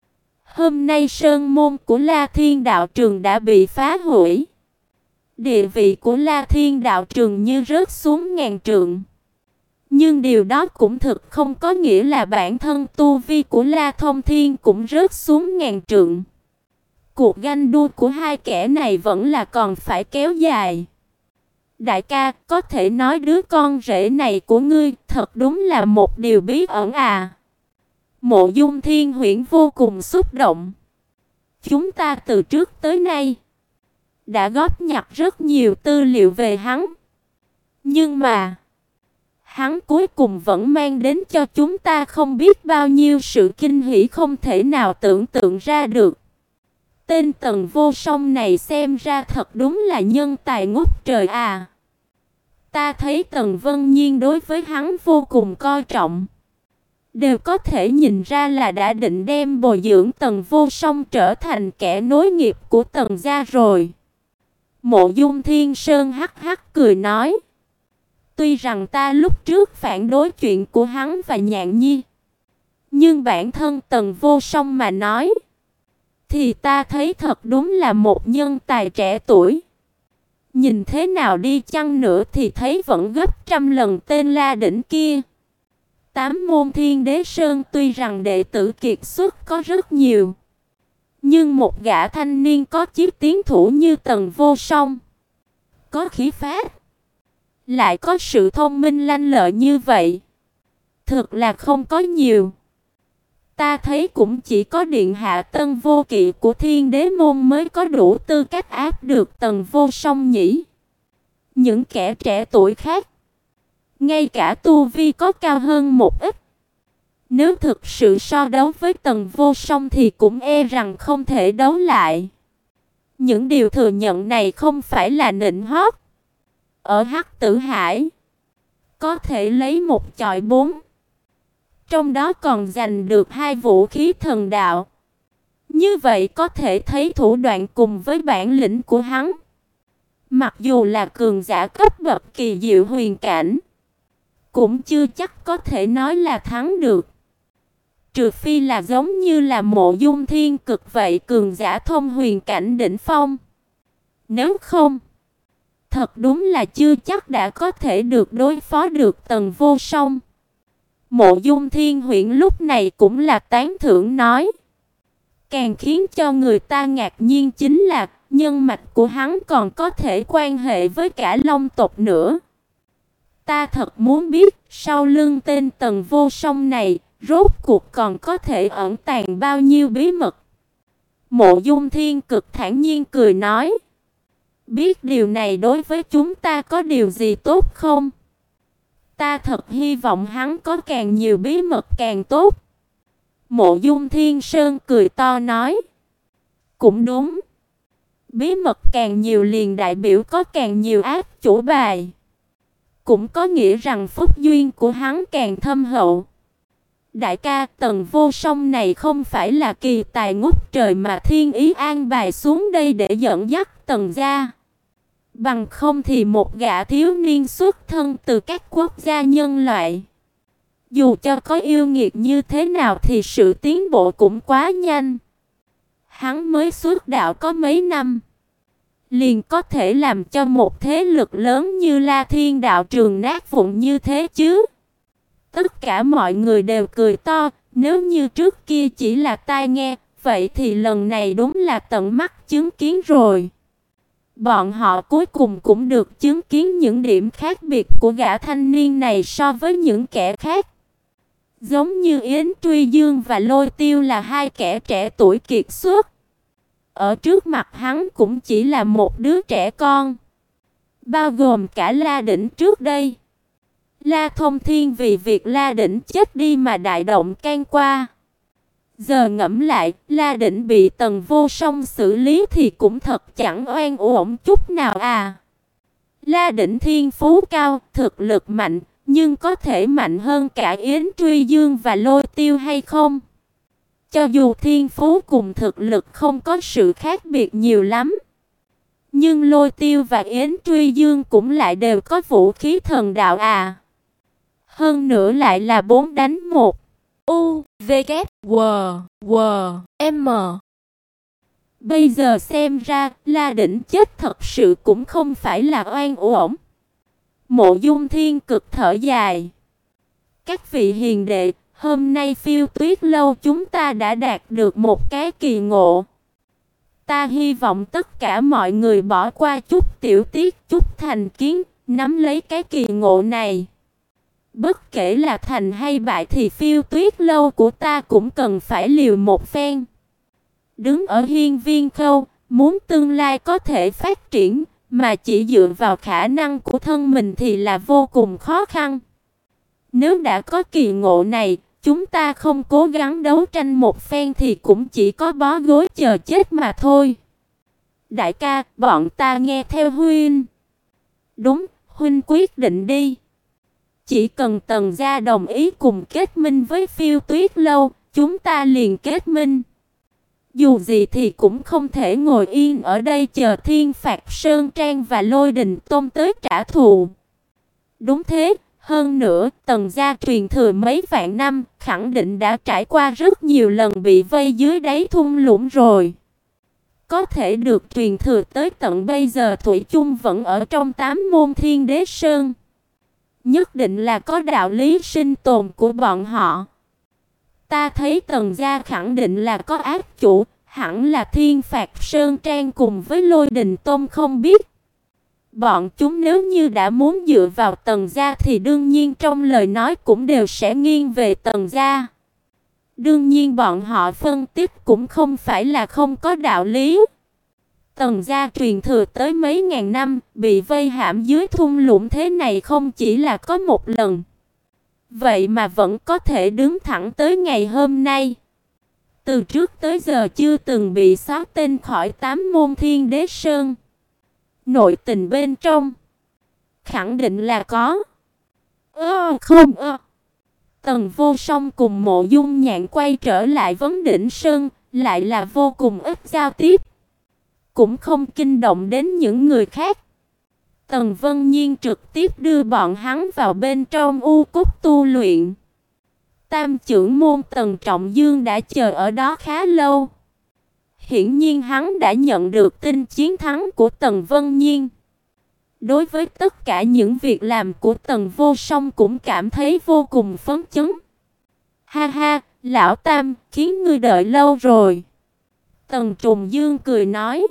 Hôm nay sơn môn của La Thiên đạo trường đã bị phá hủy. Địa vị của La Thiên đạo trường như rớt xuống ngàn trượng. Nhưng điều đó cũng thực không có nghĩa là bản thân tu vi của La Thông Thiên cũng rớt xuống ngàn trượng. Cuộc ganh đua của hai kẻ này vẫn là còn phải kéo dài. Đại ca, có thể nói đứa con rể này của ngươi thật đúng là một điều bí ẩn à. Mộ Dung Thiên Huyễn vô cùng xúc động. Chúng ta từ trước tới nay đã góp nhặt rất nhiều tư liệu về hắn. Nhưng mà hắn cuối cùng vẫn mang đến cho chúng ta không biết bao nhiêu sự kinh hỉ không thể nào tưởng tượng ra được. Tên Tần Vô Song này xem ra thật đúng là nhân tài ngút trời à. Ta thấy Tần Vân Nhiên đối với hắn vô cùng coi trọng. Đều có thể nhìn ra là đã định đem bồi dưỡng Tần Vô Song trở thành kẻ nối nghiệp của Tần gia rồi. Mộ Dung Thiên Sơn hắc hắc cười nói: "Tuy rằng ta lúc trước phản đối chuyện của hắn và Nhạn Nhi, nhưng bản thân Tần Vô Song mà nói, thì ta thấy thật đúng là một nhân tài trẻ tuổi. Nhìn thế nào đi chăng nữa thì thấy vẫn gấp trăm lần tên La Đỉnh kia. Tám môn Thiên Đế Sơn tuy rằng đệ tử kiệt xuất có rất nhiều, nhưng một gã thanh niên có chí tiến thủ như Tần Vô Song, có khí phách, lại có sự thông minh lanh lợi như vậy, thực là không có nhiều. Ta thấy cũng chỉ có điện hạ Tân Vô Kỵ của Thiên Đế môn mới có đủ tư cách áp được Tần Vô Song nhỉ. Những kẻ trẻ tuổi khác, ngay cả tu vi có cao hơn một ít, nếu thực sự so đấu với Tần Vô Song thì cũng e rằng không thể đấu lại." Những điều thừa nhận này không phải là nịnh hót. Ở Hắc Tử Hải, có thể lấy một chọi bốn, trong đó còn giành được hai vũ khí thần đạo. Như vậy có thể thấy thủ đoạn cùng với bản lĩnh của hắn. Mặc dù là cường giả cấp bậc kỳ diệu huyền cảnh, cũng chưa chắc có thể nói là thắng được. Trừ phi là giống như là Mộ Dung Thiên Cực vậy, cường giả thông huyền cảnh đỉnh phong. Nếu không, thật đúng là chưa chắc đã có thể được đối phó được Tần Vô Song. Mộ Dung Thiên Huyễn lúc này cũng là tán thưởng nói: "Càng khiến cho người ta ngạc nhiên chính là nhân mạch của hắn còn có thể quan hệ với cả Long tộc nữa. Ta thật muốn biết sau lưng tên Tần Vô Song này rốt cuộc còn có thể ẩn tàng bao nhiêu bí mật." Mộ Dung Thiên Cực thản nhiên cười nói: "Biết điều này đối với chúng ta có điều gì tốt không? Ta thật hy vọng hắn có càng nhiều bí mật càng tốt." Mộ Dung Thiên Sơn cười to nói: "Cũng đúng. Bí mật càng nhiều liền đại biểu có càng nhiều ác chủ bài. Cũng có nghĩa rằng phúc duyên của hắn càng thâm hậu. Đại ca, Tần Vô Song này không phải là kỳ tài ngút trời mà thiên ý an bài xuống đây để dẫn dắt Tần gia. Bằng không thì một gã thiếu niên xuất thân từ các quốc gia nhân loại, dù cho có yêu nghiệt như thế nào thì sự tiến bộ cũng quá nhanh. Hắn mới xuất đạo có mấy năm, liền có thể làm cho một thế lực lớn như La Thiên đạo trường nát vụn như thế chứ?" Tất cả mọi người đều cười to, nếu như trước kia chỉ là tai nghe, vậy thì lần này đúng là tận mắt chứng kiến rồi. Bọn họ cuối cùng cũng được chứng kiến những điểm khác biệt của gã thanh niên này so với những kẻ khác. Giống như Yến Truy Dương và Lôi Tiêu là hai kẻ trẻ tuổi kiệt xuất. Ở trước mặt hắn cũng chỉ là một đứa trẻ con. Bao gồm cả La Đỉnh trước đây. La Thông Thiên vì việc La Đỉnh chết đi mà đại động can qua. Giờ ngẫm lại, La Đỉnh bị Tần Vô Song xử lý thì cũng thật chẳng oan uổng chút nào à. La Đỉnh thiên phú cao, thực lực mạnh, nhưng có thể mạnh hơn cả Yến Truy Dương và Lôi Tiêu hay không? Cho dù thiên phú cùng thực lực không có sự khác biệt nhiều lắm, nhưng Lôi Tiêu và Yến Truy Dương cũng lại đều có vũ khí thần đạo à. Hơn nữa lại là bốn đánh một. U, V, K, W, W, M. Bây giờ xem ra, La Đỉnh chết thật sự cũng không phải là oan uổng. Mộ Dung Thiên cực thở dài. Các vị hiền đệ, hôm nay Phiêu Tuyết lâu chúng ta đã đạt được một cái kỳ ngộ. Ta hy vọng tất cả mọi người bỏ qua chút tiểu tiết, chút thành kiến, nắm lấy cái kỳ ngộ này. Bất kể là thành hay bại thì Phiêu Tuyết lâu của ta cũng cần phải liều một phen. Đứng ở hiên viên khâu, muốn tương lai có thể phát triển, mà chỉ dựa vào khả năng của thân mình thì là vô cùng khó khăn. Nếu đã có kỳ ngộ này, chúng ta không cố gắng đấu tranh một phen thì cũng chỉ có bó gối chờ chết mà thôi. Đại ca, bọn ta nghe theo huynh. Đúng, huynh quyết định đi. Chỉ cần Tần gia đồng ý cùng kết minh với Phiêu Tuyết lâu, chúng ta liền kết minh. Dù gì thì cũng không thể ngồi yên ở đây chờ Thiên Phạt Sơn Trang và Lôi Đình Tôn tới trả thù. Đúng thế, hơn nữa, Tần gia truyền thừa mấy vạn năm, khẳng định đã trải qua rất nhiều lần bị vây dưới đáy thung lũng rồi. Có thể được truyền thừa tới tận bây giờ thủy chung vẫn ở trong tám môn Thiên Đế Sơn. Nhất định là có đạo lý sinh tồn của bọn họ. Ta thấy Tần gia khẳng định là có ác chủ, hẳn là Thiên Phạt Sơn Trang cùng với Lôi Đình Tôn không biết. Bọn chúng nếu như đã muốn dựa vào Tần gia thì đương nhiên trong lời nói cũng đều sẽ nghiêng về Tần gia. Đương nhiên bọn họ phân tích cũng không phải là không có đạo lý. Tần gia truyền thừa tới mấy ngàn năm, bị vây hãm dưới thung lũng thế này không chỉ là có một lần. Vậy mà vẫn có thể đứng thẳng tới ngày hôm nay. Từ trước tới giờ chưa từng bị xóa tên khỏi tám môn Thiên Đế Sơn. Nội tình bên trong khẳng định là có. Ơ không ơ. Tần Vô Song cùng Mộ Dung Nhạn quay trở lại vấn đỉnh Sơn, lại là vô cùng ít giao tiếp. Cũng không kinh động đến những người khác. Tần Vân Nhiên trực tiếp đưa bọn hắn vào bên trong u cốt tu luyện. Tam trưởng môn Tần Trọng Dương đã chờ ở đó khá lâu. Hiển nhiên hắn đã nhận được tin chiến thắng của Tần Vân Nhiên. Đối với tất cả những việc làm của Tần Vô Song cũng cảm thấy vô cùng phấn chấn. Ha ha, lão Tam, khiến ngươi đợi lâu rồi. Tần Trùng Dương cười nói.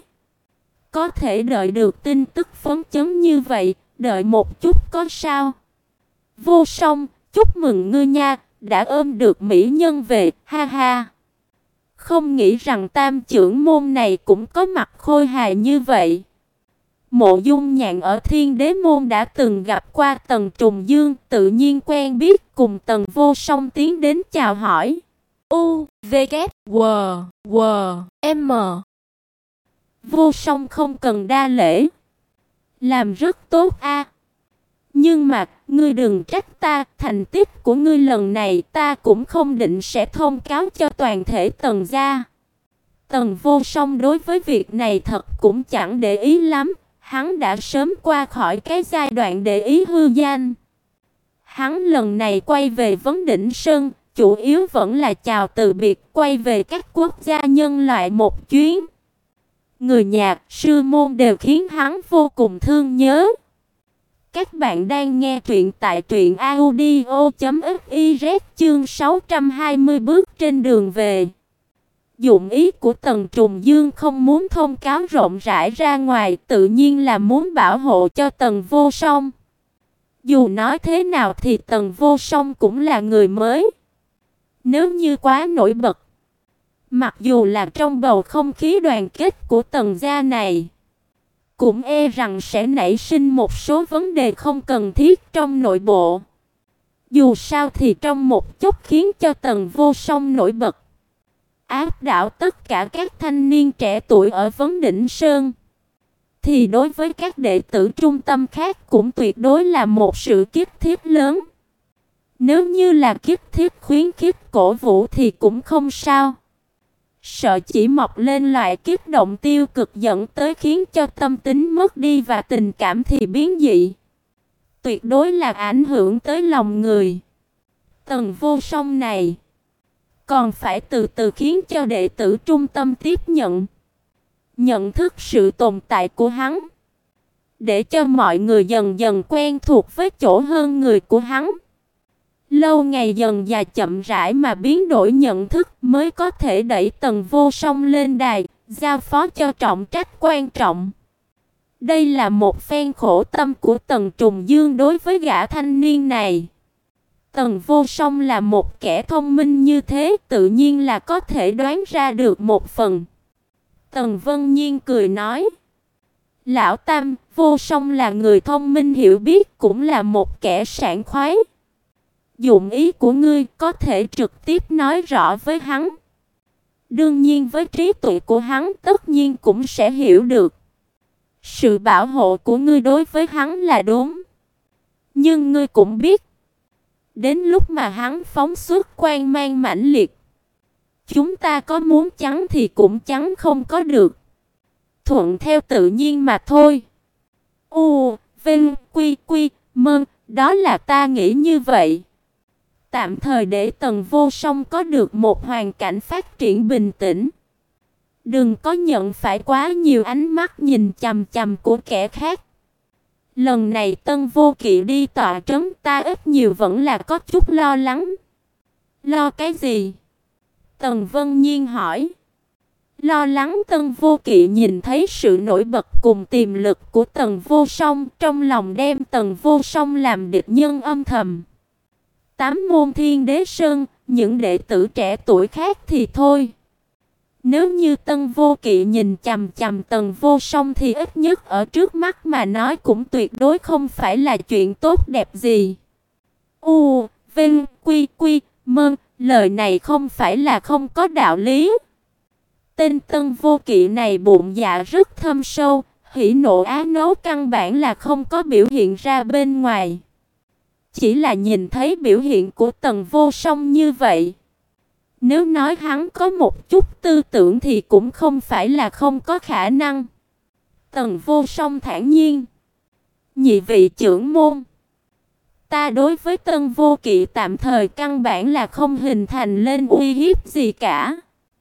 Có thể đợi được tin tức phấn chấn như vậy, đợi một chút có sao? Vô Song, chúc mừng ngươi nha, đã ôm được mỹ nhân về, ha ha. Không nghĩ rằng Tam trưởng môn này cũng có mặt khôi hài như vậy. Mộ Dung Nhạn ở Thiên Đế môn đã từng gặp qua Tần Trùng Dương, tự nhiên quen biết, cùng Tần Vô Song tiến đến chào hỏi. U, V, K, W, W, M. Vô Song không cần đa lễ. Làm rất tốt a. Nhưng mà, ngươi đừng trách ta, thành tích của ngươi lần này ta cũng không định sẽ thông cáo cho toàn thể Tần gia. Tần Vô Song đối với việc này thật cũng chẳng để ý lắm, hắn đã sớm qua khỏi cái giai đoạn để ý hư danh. Hắn lần này quay về vấn đỉnh Sơn, chủ yếu vẫn là chào từ biệt, quay về các quốc gia nhân loại một chuyến. Người nhà, sư môn đều khiến hắn vô cùng thương nhớ. Các bạn đang nghe truyện tại truyện audio chấm fiz chương sáu trăm hai mươi bước trên đường về. Dụng ý của Tần Trùng Dương không muốn thông cáo rộng rãi ra ngoài, tự nhiên là muốn bảo hộ cho Tần Vô Song. Dù nói thế nào thì Tần Vô Song cũng là người mới. Nếu như quá nổi bật, mặc dù là trong bầu không khí đoàn kết của Tần gia này, cũng e rằng sẽ nảy sinh một số vấn đề không cần thiết trong nội bộ. Dù sao thì trong một chút khiến cho Tần Vô Song nổi bật, áp đảo tất cả các thanh niên trẻ tuổi ở Vấn Đỉnh Sơn, thì đối với các đệ tử trung tâm khác cũng tuyệt đối là một sự kích thiết lớn. Nếu như là kích thiết khuyến khích cổ vũ thì cũng không sao. Sợ chỉ mọc lên loại kích động tiêu cực dẫn tới khiến cho tâm tính mất đi và tình cảm thì biến dị, tuyệt đối là ảnh hưởng tới lòng người. Tần Vô Song này còn phải từ từ khiến cho đệ tử trung tâm tiếp nhận, nhận thức sự tồn tại của hắn, để cho mọi người dần dần quen thuộc với chỗ hơn người của hắn. Lâu ngày dần dà chậm rãi mà biến đổi nhận thức mới có thể đẩy Tần Vô Song lên đài, giao phó cho trọng trách quan trọng. Đây là một phen khổ tâm của Tần Trùng Dương đối với gã thanh niên này. Tần Vô Song là một kẻ thông minh như thế, tự nhiên là có thể đoán ra được một phần. Tần Vân Nhiên cười nói: Lão Tam, Vô Song là người thông minh hiểu biết, cũng là một kẻ sảng khoái. Dụng ý của ngươi có thể trực tiếp nói rõ với hắn. Đương nhiên với trí tuệ của hắn tất nhiên cũng sẽ hiểu được. Sự bảo hộ của ngươi đối với hắn là đúng. Nhưng ngươi cũng biết, đến lúc mà hắn phóng xuất quang mang mãnh liệt, chúng ta có muốn chắn thì cũng chắn không có được. Thuận theo tự nhiên mà thôi. U, Vinh, Quy, Quy, Mơ, đó là ta nghĩ như vậy. Tạm thời để Tần Vô Song có được một hoàn cảnh phát triển bình tĩnh. Đừng có nhận phải quá nhiều ánh mắt nhìn chằm chằm của kẻ khác. Lần này Tân Vô Kỵ đi tọa trấn, ta ít nhiều vẫn là có chút lo lắng. Lo cái gì? Tần Vân Nhiên hỏi. Lo lắng Tân Vô Kỵ nhìn thấy sự nổi bật cùng tiềm lực của Tần Vô Song, trong lòng đem Tần Vô Song làm địch nhân âm thầm. Tám môn Thiên Đế Sơn, những đệ tử trẻ tuổi khác thì thôi. Nếu như Tân Vô Kỵ nhìn chằm chằm Tần Vô Song thì ít nhất ở trước mắt mà nói cũng tuyệt đối không phải là chuyện tốt đẹp gì. U, Vinh, Quy, Quy, Mơ, lời này không phải là không có đạo lý. Tên Tân Vô Kỵ này bụng dạ rất thâm sâu, hỉ nộ ái nấu căn bản là không có biểu hiện ra bên ngoài. Chỉ là nhìn thấy biểu hiện của Tần Vô Song như vậy. Nếu nói hắn có một chút tư tưởng thì cũng không phải là không có khả năng. Tần Vô Song thản nhiên: Nhị vị trưởng môn, ta đối với Tân Vô Kỵ tạm thời căn bản là không hình thành lên uy hiếp gì cả.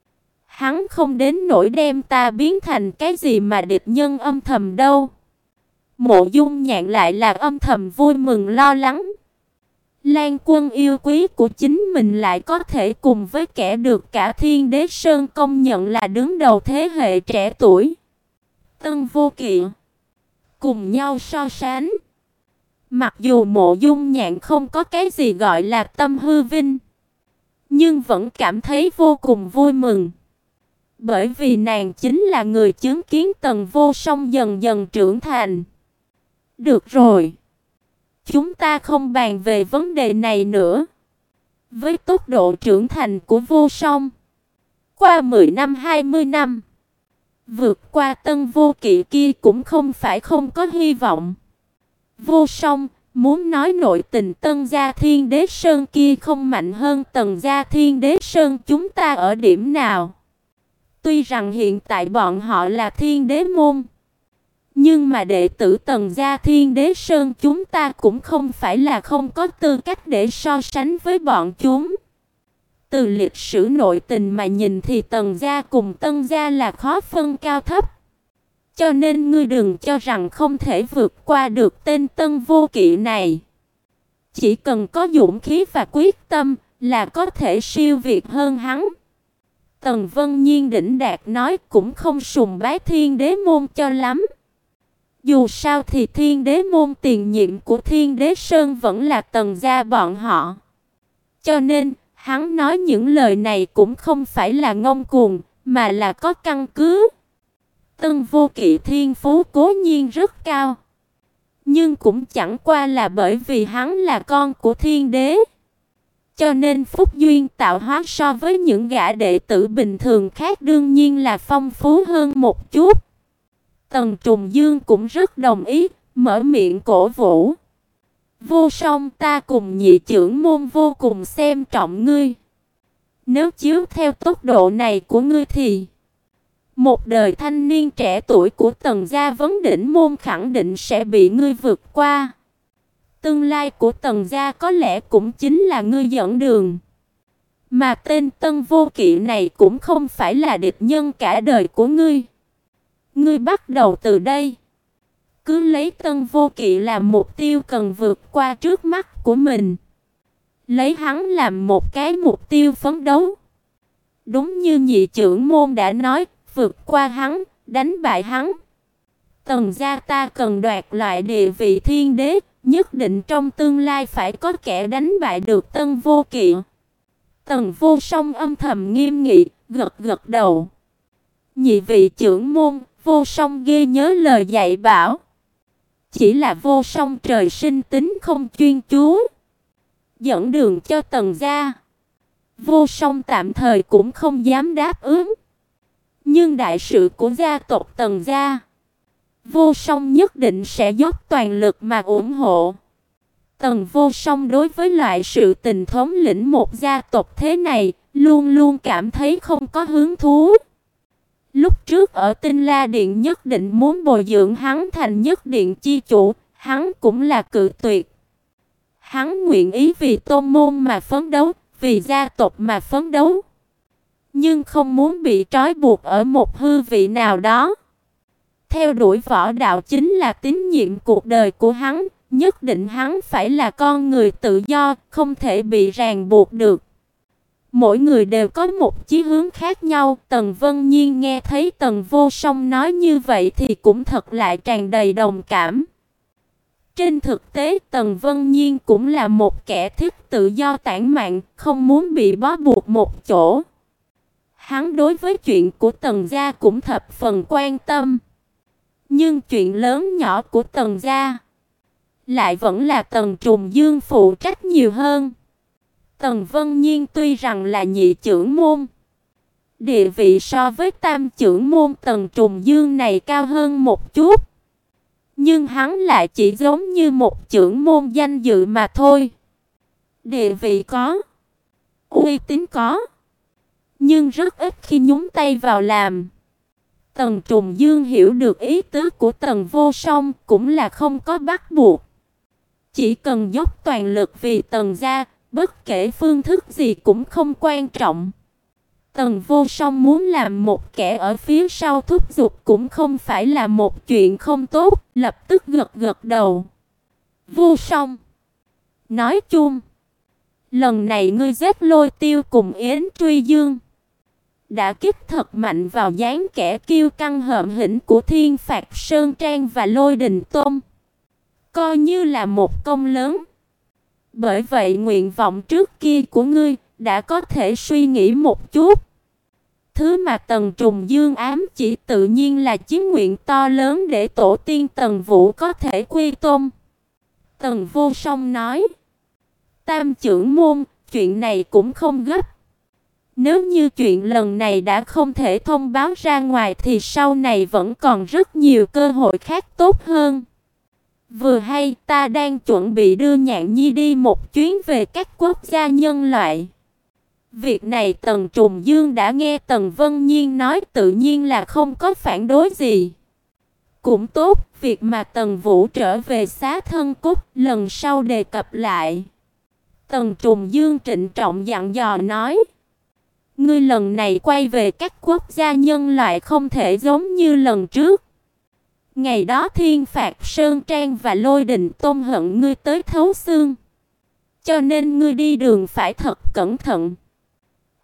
Hắn không đến nỗi đem ta biến thành cái gì mà địch nhân âm thầm đâu. Mộ Dung Nhạn lại là âm thầm vui mừng lo lắng. Lan Quân yêu quý của chính mình lại có thể cùng với kẻ được cả Thiên Đế Sơn công nhận là đứng đầu thế hệ trẻ tuổi. Tân Vô Kỵ cùng nhau so sánh. Mặc dù Mộ Dung Nhạn không có cái gì gọi là tâm hư vinh, nhưng vẫn cảm thấy vô cùng vui mừng. Bởi vì nàng chính là người chứng kiến Tần Vô Song dần dần trưởng thành. Được rồi, chúng ta không bàn về vấn đề này nữa. Với tốc độ trưởng thành của Vô Song, qua mười năm hai mươi năm, vượt qua Tân Vô Kỵ kia cũng không phải không có hy vọng. Vô Song, muốn nói nội tình Tân Gia Thiên Đế Sơn kia không mạnh hơn Tần Gia Thiên Đế Sơn chúng ta ở điểm nào? Tuy rằng hiện tại bọn họ là Thiên Đế môn, nhưng mà đệ tử Tần Gia Thiên Đế Sơn chúng ta cũng không phải là không có tư cách để so sánh với bọn chúng. Từ lịch sử nội tình mà nhìn thì Tần Gia cùng Tân Gia là khó phân cao thấp. Cho nên ngươi đừng cho rằng không thể vượt qua được tên Tân Vô Kỵ này. Chỉ cần có dũng khí và quyết tâm là có thể siêu việt hơn hắn. Tần Vân Nhiên đỉnh đạt nói cũng không sùng bái Thiên Đế môn cho lắm. Dù sao thì Thiên Đế môn tiền nhiệm của Thiên Đế Sơn vẫn là Tần gia bọn họ. Cho nên, hắn nói những lời này cũng không phải là ngông cuồng, mà là có căn cứ. Tân Vô Kỵ thiên phú cố nhiên rất cao, nhưng cũng chẳng qua là bởi vì hắn là con của Thiên Đế. Cho nên phúc duyên tạo hóa so với những gã đệ tử bình thường khác đương nhiên là phong phú hơn một chút. Tần Trùng Dương cũng rất đồng ý, mở miệng cổ vũ. Vô Song, ta cùng nhị trưởng môn vô cùng xem trọng ngươi. Nếu chiếu theo tốc độ này của ngươi thì một đời thanh niên trẻ tuổi của Tần gia vấn đỉnh môn khẳng định sẽ bị ngươi vượt qua. Tương lai của Tần gia có lẽ cũng chính là ngươi dẫn đường. Mà tên Tân Vô Kỵ này cũng không phải là địch nhân cả đời của ngươi. Ngươi bắt đầu từ đây, cứ lấy Tân Vô Kỵ làm mục tiêu cần vượt qua trước mắt của mình. Lấy hắn làm một cái mục tiêu phấn đấu. Đúng như nhị trưởng môn đã nói, vượt qua hắn, đánh bại hắn. Tần gia ta cần đoạt lại địa vị thiên đế, nhất định trong tương lai phải có kẻ đánh bại được Tân Vô Kỵ. Tần Vô Song âm thầm nghiêm nghị, gật gật đầu. Nhị vị trưởng môn, Vô Song ghi nhớ lời dạy bảo. Chỉ là Vô Song trời sinh tính không chuyên chú, dẫn đường cho Tần gia. Vô Song tạm thời cũng không dám đáp ứng. Nhưng đại sự của gia tộc Tần gia, Vô Song nhất định sẽ dốc toàn lực mà ủng hộ. Tần Vô Song đối với loại sự tình thống lĩnh một gia tộc thế này, luôn luôn cảm thấy không có hứng thú. Lúc trước ở Tinh La Điện nhất định muốn bồi dưỡng hắn thành nhất điện chi chủ, hắn cũng là cự tuyệt. Hắn nguyện ý vì tôn môn mà phấn đấu, vì gia tộc mà phấn đấu, nhưng không muốn bị trói buộc ở một hư vị nào đó. Theo đuổi võ đạo chính là tín nhiệm cuộc đời của hắn, nhất định hắn phải là con người tự do, không thể bị ràng buộc được. Mỗi người đều có một chí hướng khác nhau. Tần Vân Nhiên nghe thấy Tần Vô Song nói như vậy thì cũng thật lại tràn đầy đồng cảm. Trên thực tế Tần Vân Nhiên cũng là một kẻ thích tự do tản mạn, không muốn bị bó buộc một chỗ. Hắn đối với chuyện của Tần gia cũng thập phần quan tâm. Nhưng chuyện lớn nhỏ của Tần gia lại vẫn là Tần Trùng Dương phụ trách nhiều hơn. Tần Vân Nhiên tuy rằng là nhị trưởng môn, địa vị so với tam trưởng môn Tần Trùng Dương này cao hơn một chút, nhưng hắn lại chỉ giống như một trưởng môn danh dự mà thôi. Địa vị có, uy tín có, nhưng rất ít khi nhúng tay vào làm. Tần Trùng Dương hiểu được ý tứ của Tần Vô Song, cũng là không có bắt buộc. Chỉ cần dốc toàn lực vì Tần gia, bất kể phương thức gì cũng không quan trọng. Tần Vô Song muốn làm một kẻ ở phía sau thúc giục cũng không phải là một chuyện không tốt, lập tức gật gật đầu. Vô Song, nói chung, lần này ngươi giết Lôi Tiêu cùng Yến Truy Dương, đã kích thật mạnh vào dáng kẻ kiêu căng hợm hĩnh của Thiên Phạt Sơn Trang và Lôi Đình Tôn, coi như là một công lớn. Bởi vậy nguyện vọng trước kia của ngươi đã có thể suy nghĩ một chút. Thứ mà Tần Trùng Dương ám chỉ tự nhiên là chí nguyện to lớn để tổ tiên Tần Vũ có thể quy tôn. Tần Vô Song nói, tam trưởng môn, chuyện này cũng không gấp. Nếu như chuyện lần này đã không thể thông báo ra ngoài thì sau này vẫn còn rất nhiều cơ hội khác tốt hơn. Vừa hay ta đang chuẩn bị đưa Nhạn Nhi đi một chuyến về các quốc gia nhân loại. Việc này Tần Trùng Dương đã nghe Tần Vân Nhiên nói, tự nhiên là không có phản đối gì. Cũng tốt, việc mà Tần Vũ trở về xá thân cốt lần sau đề cập lại. Tần Trùng Dương trịnh trọng dặn dò nói, ngươi lần này quay về các quốc gia nhân loại không thể giống như lần trước. Ngày đó Thiên Phạt Sơn Trang và Lôi Đình Tôn hận ngươi tới thấu xương, cho nên ngươi đi đường phải thật cẩn thận.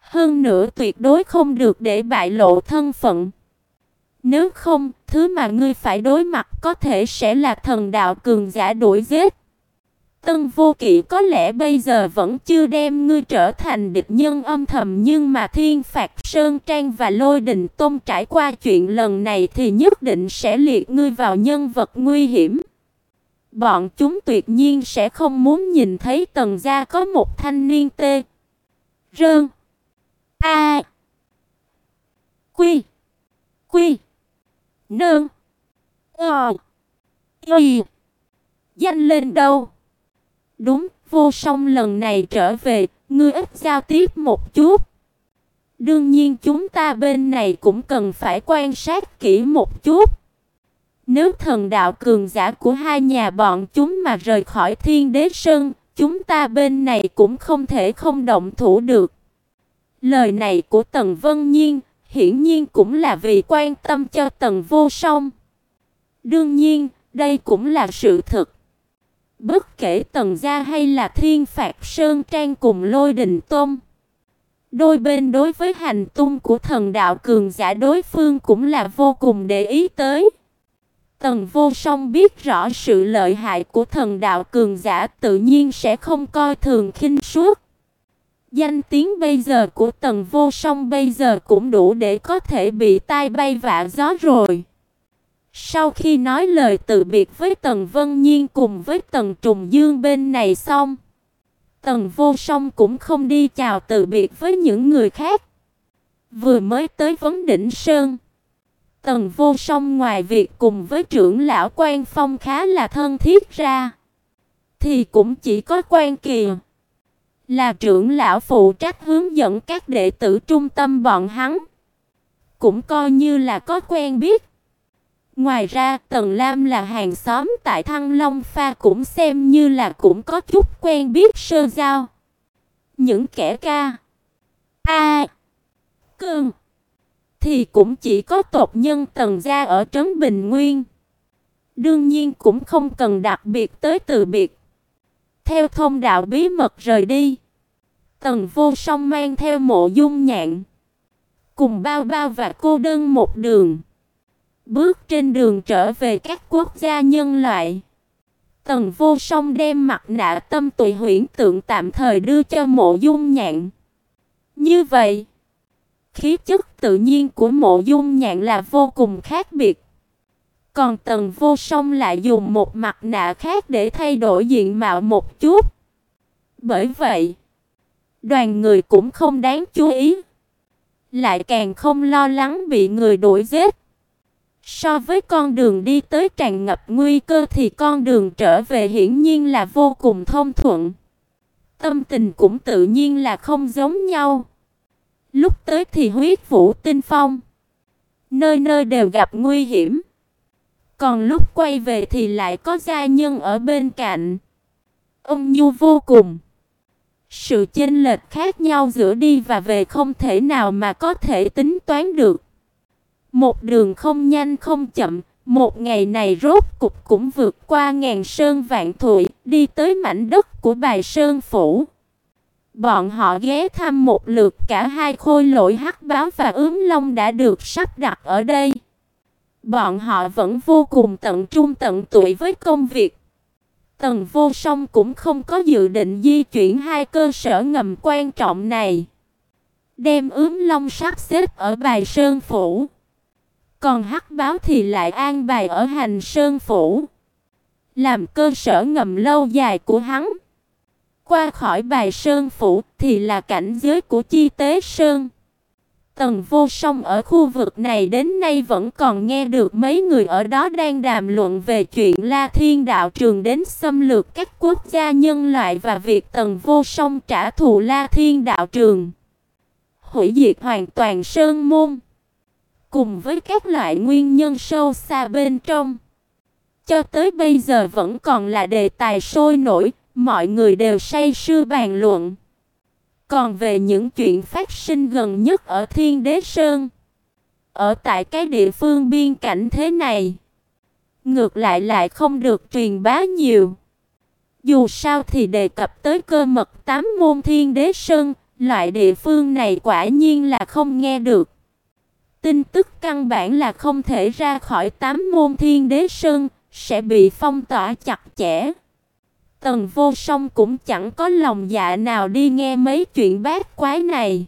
Hơn nữa tuyệt đối không được để bại lộ thân phận. Nếu không, thứ mà ngươi phải đối mặt có thể sẽ là thần đạo cường giả đuổi giết. Tân Vô Kỵ có lẽ bây giờ vẫn chưa đem ngươi trở thành địch nhân âm thầm, nhưng mà Thiên Phạt Sơn Trang và Lôi Đình Tôn trải qua chuyện lần này thì nhất định sẽ liệt ngươi vào nhân vật nguy hiểm. Bọn chúng tuyệt nhiên sẽ không muốn nhìn thấy Tần gia có một thanh niên tê Rơn A Quy Quy Nương Ờ Y danh lên đâu. Đúng, Vô Song lần này trở về, ngươi ít giao tiếp một chút. Đương nhiên chúng ta bên này cũng cần phải quan sát kỹ một chút. Nếu thần đạo cường giả của hai nhà bọn chúng mà rời khỏi Thiên Đế Sơn, chúng ta bên này cũng không thể không động thủ được. Lời này của Tần Vân Nhiên hiển nhiên cũng là vì quan tâm cho Tần Vô Song. Đương nhiên, đây cũng là sự thật. Bất kể Tần gia hay là Thiên Phạt Sơn Trang cùng Lôi Đình Tôn, đôi bên đối với hành tung của thần đạo cường giả đối phương cũng là vô cùng để ý tới. Tần Vô Song biết rõ sự lợi hại của thần đạo cường giả, tự nhiên sẽ không coi thường khinh suất. Danh tiếng bây giờ của Tần Vô Song bây giờ cũng đủ để có thể bị tai bay vạ gió rồi. Sau khi nói lời từ biệt với Tần Vân Nhiên cùng với Tần Trùng Dương bên này xong, Tần Vô Song cũng không đi chào từ biệt với những người khác. Vừa mới tới Vấn Đỉnh Sơn, Tần Vô Song ngoài việc cùng với trưởng lão Quan Phong khá là thân thiết ra, thì cũng chỉ có Quan Kỳ là trưởng lão phụ trách hướng dẫn các đệ tử trung tâm bọn hắn, cũng coi như là có quen biết. Ngoài ra, Tần Lam là hàng xóm tại Thăng Long Pha, cũng xem như là cũng có chút quen biết sơ giao. Những kẻ ca A Cương thì cũng chỉ có tộc nhân Tần gia ở Trấn Bình Nguyên. Đương nhiên cũng không cần đặc biệt tới từ biệt. Theo thông đạo bí mật rời đi, Tần Vô Song mang theo Mộ Dung Nhạn cùng Bao Bao và cô đơn một đường bước trên đường trở về các quốc gia nhân loại. Tần Vô Song đem mặt nạ tâm tùy huyễn tượng tạm thời đưa cho Mộ Dung Nhạn. Như vậy, khí chất tự nhiên của Mộ Dung Nhạn là vô cùng khác biệt. Còn Tần Vô Song lại dùng một mặt nạ khác để thay đổi diện mạo một chút. Bởi vậy, đoàn người cũng không đáng chú ý, lại càng không lo lắng bị người đuổi giết. So với con đường đi tới tràn ngập nguy cơ thì con đường trở về hiển nhiên là vô cùng thông thuận. Tâm tình cũng tự nhiên là không giống nhau. Lúc tới thì huyết vũ tinh phong, nơi nơi đều gặp nguy hiểm. Còn lúc quay về thì lại có gia nhân ở bên cạnh, ôn nhu vô cùng. Sự chênh lệch khác nhau giữa đi và về không thể nào mà có thể tính toán được. Một đường không nhanh không chậm, một ngày này rốt cục cũng vượt qua ngàn sơn vạn thụy, đi tới mảnh đất của Bài Sơn Phủ. Bọn họ ghé thăm một lượt cả hai khôi lỗi hắc báo và ướm long đã được sắp đặt ở đây. Bọn họ vẫn vô cùng tận trung tận tụy với công việc. Tần Vô Song cũng không có dự định di chuyển hai cơ sở ngầm quan trọng này, đem ướm long sắp xếp ở Bài Sơn Phủ, còn hắc báo thì lại an bài ở Hành Sơn Phủ, làm cơ sở ngầm lâu dài của hắn. Qua khỏi Bài Sơn Phủ thì là cảnh giới của Chi Tế Sơn. Tần Vô Song ở khu vực này đến nay vẫn còn nghe được mấy người ở đó đang đàm luận về chuyện La Thiên Đạo Trường đến xâm lược các quốc gia nhân loại và việc Tần Vô Song trả thù La Thiên Đạo Trường, hủy diệt hoàn toàn Sơn Môn, cùng với các loại nguyên nhân sâu xa bên trong. Cho tới bây giờ vẫn còn là đề tài sôi nổi, mọi người đều say sưa bàn luận. Còn về những chuyện phát sinh gần nhất ở Thiên Đế Sơn, ở tại cái địa phương biên cảnh thế này, ngược lại lại không được truyền bá nhiều. Dù sao thì đề cập tới cơ mật tám môn Thiên Đế Sơn, loại địa phương này quả nhiên là không nghe được. Tin tức căn bản là không thể ra khỏi tám môn Thiên Đế Sơn, sẽ bị phong tỏa chặt chẽ. Tần Vô Song cũng chẳng có lòng dạ nào đi nghe mấy chuyện bát quái này.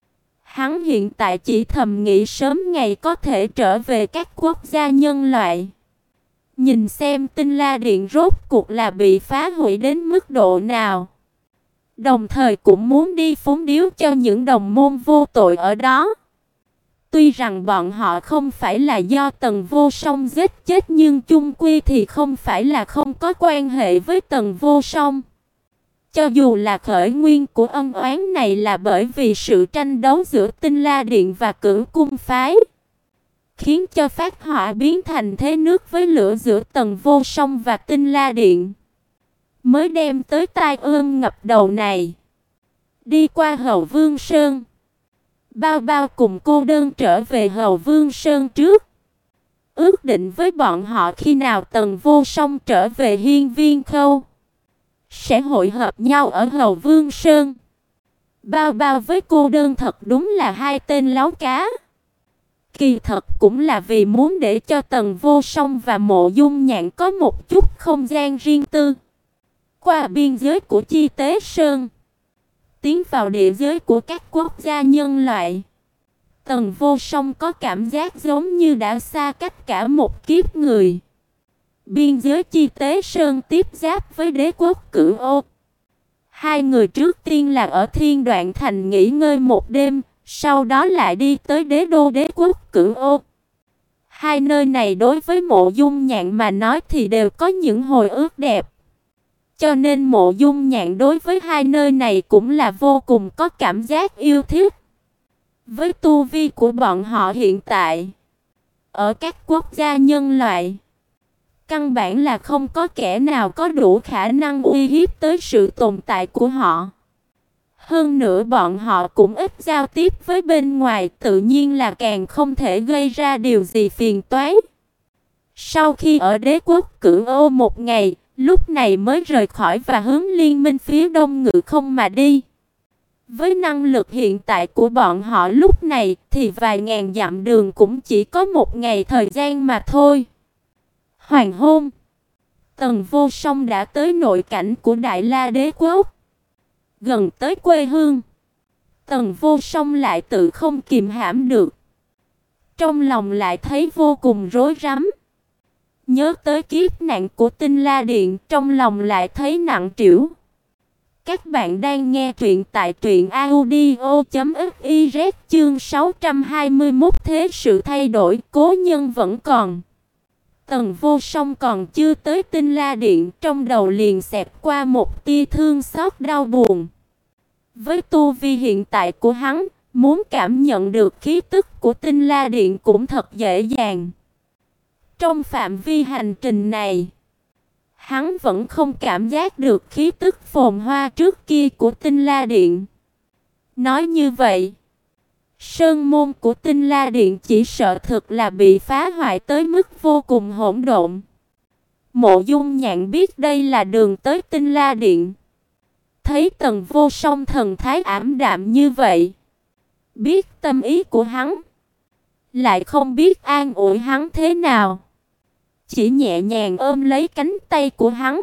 Hắn hiện tại chỉ thầm nghĩ sớm ngày có thể trở về các quốc gia nhân loại. Nhìn xem Tinh La Điện rốt cuộc là bị phá hủy đến mức độ nào. Đồng thời cũng muốn đi phúng điếu cho những đồng môn vô tội ở đó. Tuy rằng bọn họ không phải là do Tần Vô Song giết chết, nhưng chung quy thì không phải là không có quan hệ với Tần Vô Song. Cho dù là khởi nguyên của ân oán này là bởi vì sự tranh đấu giữa Tinh La Điện và Cửu Cung phái, khiến cho phát hỏa biến thành thế nước với lửa giữa Tần Vô Song và Tinh La Điện, mới đem tới tai ương ngập đầu này. Đi qua Hầu Vương Sơn, Bao Bao cùng cô đơn trở về Hầu Vương Sơn trước, ước định với bọn họ khi nào Tần Vô Song trở về Hiên Viên Khâu, sẽ hội hợp nhau ở Hầu Vương Sơn. Bao Bao với cô đơn thật đúng là hai tên láo cá. Kỳ thật cũng là vì muốn để cho Tần Vô Song và Mộ Dung Nhạn có một chút không gian riêng tư. Qua biên giới của Chi Tế Sơn, tiến vào địa giới của các quốc gia nhân loại, Tần Vô Song có cảm giác giống như đã xa cách cả một kiếp người. Biên giới Chi Tế Sơn tiếp giáp với đế quốc Cửu Ô. Hai người trước tiên là ở Thiên Đoạn Thành nghỉ ngơi một đêm, sau đó lại đi tới đế đô đế quốc Cửu Ô. Hai nơi này đối với Mộ Dung Nhạn mà nói thì đều có những hồi ức đẹp. Cho nên Mộ Dung Nhạn đối với hai nơi này cũng là vô cùng có cảm giác yêu thích. Với tu vi của bọn họ hiện tại, ở các quốc gia nhân loại, căn bản là không có kẻ nào có đủ khả năng uy hiếp tới sự tồn tại của họ. Hơn nữa bọn họ cũng ít giao tiếp với bên ngoài, tự nhiên là càng không thể gây ra điều gì phiền toái. Sau khi ở đế quốc Cửu Ô một ngày, lúc này mới rời khỏi và hướng liên minh phía đông ngự không mà đi. Với năng lực hiện tại của bọn họ lúc này thì vài ngàn dặm đường cũng chỉ có một ngày thời gian mà thôi. Hoàng hôn, Tần Vô Song đã tới nội cảnh của Đại La Đế Quốc. Gần tới quê hương, Tần Vô Song lại tự không kìm hãm được. Trong lòng lại thấy vô cùng rối rắm. Nhớ tới kiếp nạn của Tinh La Điện, trong lòng lại thấy nặng trĩu. Các bạn đang nghe truyện tại truyện audio chấm fiz, chương sáu trăm hai mươi mốt Thế sự thay đổi, cố nhân vẫn còn. Tần Vô Song còn chưa tới Tinh La Điện, trong đầu liền xẹt qua một tia thương xót đau buồn. Với tu vi hiện tại của hắn, muốn cảm nhận được khí tức của Tinh La Điện cũng thật dễ dàng. Trong phạm vi hành trình này, hắn vẫn không cảm giác được khí tức phồn hoa trước kia của Tinh La Điện. Nói như vậy, sơn môn của Tinh La Điện chỉ sợ thực là bị phá hoại tới mức vô cùng hỗn độn. Mộ Dung Nhạn biết đây là đường tới Tinh La Điện. Thấy Tần Vô Song thần thái ảm đạm như vậy, biết tâm ý của hắn, lại không biết an ủi hắn thế nào, chỉ nhẹ nhàng ôm lấy cánh tay của hắn.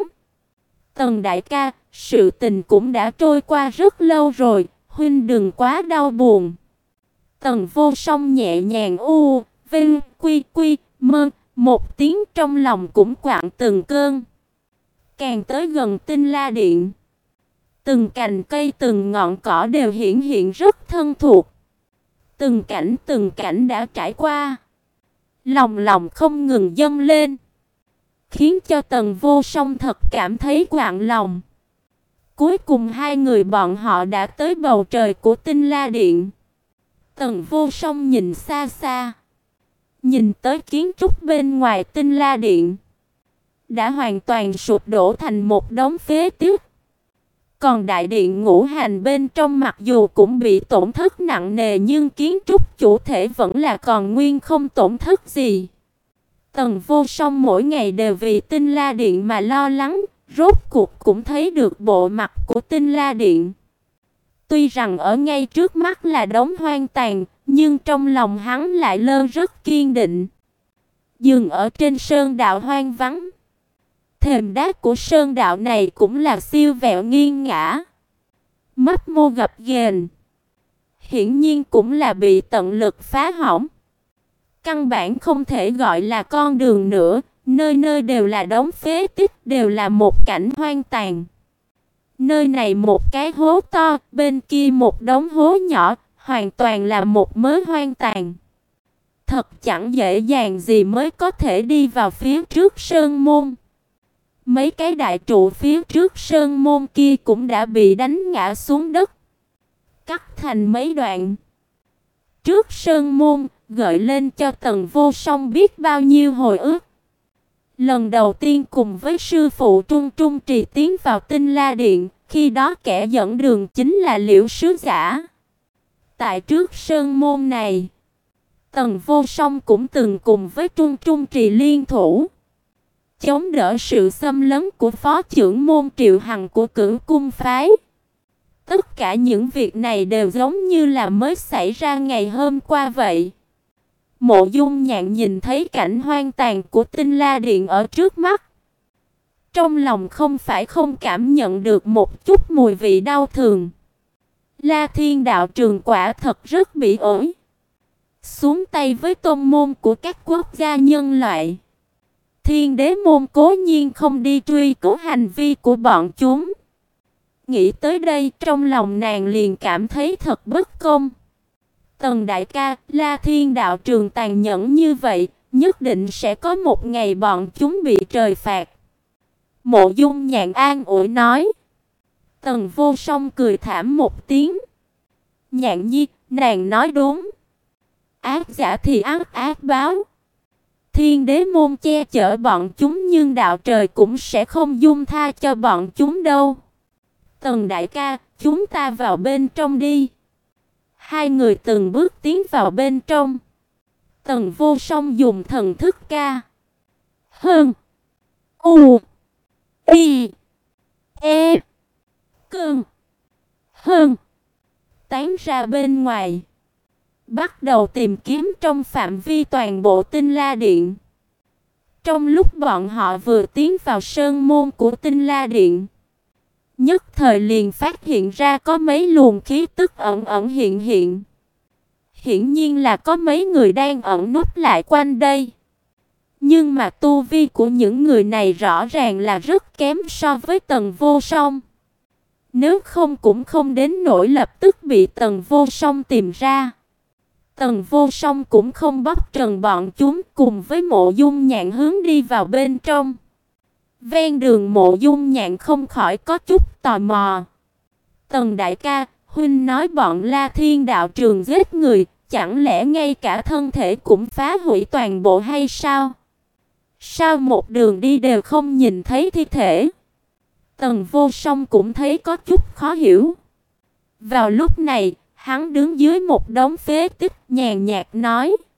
Tần đại ca, sự tình cũng đã trôi qua rất lâu rồi, huynh đừng quá đau buồn. Tần Vô Song nhẹ nhàng u, vinh, quy quy, mơ, một tiếng trong lòng cũng quặn từng cơn. Càng tới gần Tinh La Điện, từng cành cây từng ngọn cỏ đều hiển hiện rất thân thuộc. Từng cảnh từng cảnh đã trải qua, lòng lòng không ngừng dâng lên, khiến cho Tần Vô Song thật cảm thấy quặn lòng. Cuối cùng hai người bọn họ đã tới bầu trời của Tinh La Điện. Tần Vô Song nhìn xa xa, nhìn tới kiến trúc bên ngoài Tinh La Điện, đã hoàn toàn sụp đổ thành một đống phế tích. Còn đại điện ngũ hành bên trong mặc dù cũng bị tổn thất nặng nề, nhưng kiến trúc chủ thể vẫn là còn nguyên, không tổn thất gì. Tần Vô Song mỗi ngày đều vì Tinh La Điện mà lo lắng, rốt cuộc cũng thấy được bộ mặt của Tinh La Điện. Tuy rằng ở ngay trước mắt là đống hoang tàn, nhưng trong lòng hắn lại lơ rất kiên định. Dừng ở trên sơn đạo hoang vắng. Thềm đá của sơn đạo này cũng là siêu vẹo nghiêng ngã, mấp mô gập ghềnh, hiển nhiên cũng là bị tận lực phá hỏng. Căn bản không thể gọi là con đường nữa, nơi nơi đều là đống phế tích, đều là một cảnh hoang tàn. Nơi này một cái hố to, bên kia một đống hố nhỏ, hoàn toàn là một mớ hoang tàn. Thật chẳng dễ dàng gì mới có thể đi vào phía trước sơn môn. Mấy cái đại trụ phía trước sơn môn kia cũng đã bị đánh ngã xuống đất, cắt thành mấy đoạn. Trước sơn môn gợi lên cho Tần Vô Song biết bao nhiêu hồi ức. Lần đầu tiên cùng với sư phụ Trung Trung Trì tiến vào Tinh La Điện, khi đó kẻ dẫn đường chính là Liễu sứ giả. Tại trước sơn môn này, Tần Vô Song cũng từng cùng với Trung Trung Trì liên thủ, chống đỡ sự xâm lấn của phó trưởng môn Triệu Hằng của Cửu Cung phái. Tất cả những việc này đều giống như là mới xảy ra ngày hôm qua vậy. Mộ Dung Nhạn nhìn thấy cảnh hoang tàn của Tinh La Điện ở trước mắt, trong lòng không phải không cảm nhận được một chút mùi vị đau thương. La Thiên đạo trường quả thật rất bị ổi, xuống tay với tôn môn của các quốc gia nhân loại. Thiên đế môn cố nhiên không đi truy cứu hành vi của bọn chúng. Nghĩ tới đây, trong lòng nàng liền cảm thấy thật bất công. Tần đại ca, La Thiên đạo trường tàn nhẫn như vậy, nhất định sẽ có một ngày bọn chúng bị trời phạt. Mộ Dung Nhạn an ủi nói. Tần Vô Song cười thảm một tiếng. Nhạn nhi, nàng nói đúng. Ác giả thì ác ác báo. Thiên đế môn che chở bọn chúng, nhưng đạo trời cũng sẽ không dung tha cho bọn chúng đâu. Tần đại ca, chúng ta vào bên trong đi. Hai người từng bước tiến vào bên trong. Tần Vô Song dùng thần thức ca. Hơn. U. Y. E. Cơn. Hơn. Tán ra bên ngoài, bắt đầu tìm kiếm trong phạm vi toàn bộ Tinh La Điện. Trong lúc bọn họ vừa tiến vào sơn môn của Tinh La Điện, nhất thời liền phát hiện ra có mấy luồng khí tức ẩn ẩn hiện hiện. Hiển nhiên là có mấy người đang ẩn núp lại quanh đây. Nhưng mà tu vi của những người này rõ ràng là rất kém so với Tần Vô Song. Nếu không cũng không đến nỗi lập tức bị Tần Vô Song tìm ra. Tần Vô Song cũng không bóc trần bọn chúng, cùng với Mộ Dung Nhạn hướng đi vào bên trong. Ven đường Mộ Dung Nhạn không khỏi có chút tò mò. Tần đại ca, huynh nói bọn La Thiên đạo trường giết người, chẳng lẽ ngay cả thân thể cũng phá hủy toàn bộ hay sao? Sao một đường đi đều không nhìn thấy thi thể? Tần Vô Song cũng thấy có chút khó hiểu. Vào lúc này, hắn đứng dưới một đống phế tích nhàn nhạt nói.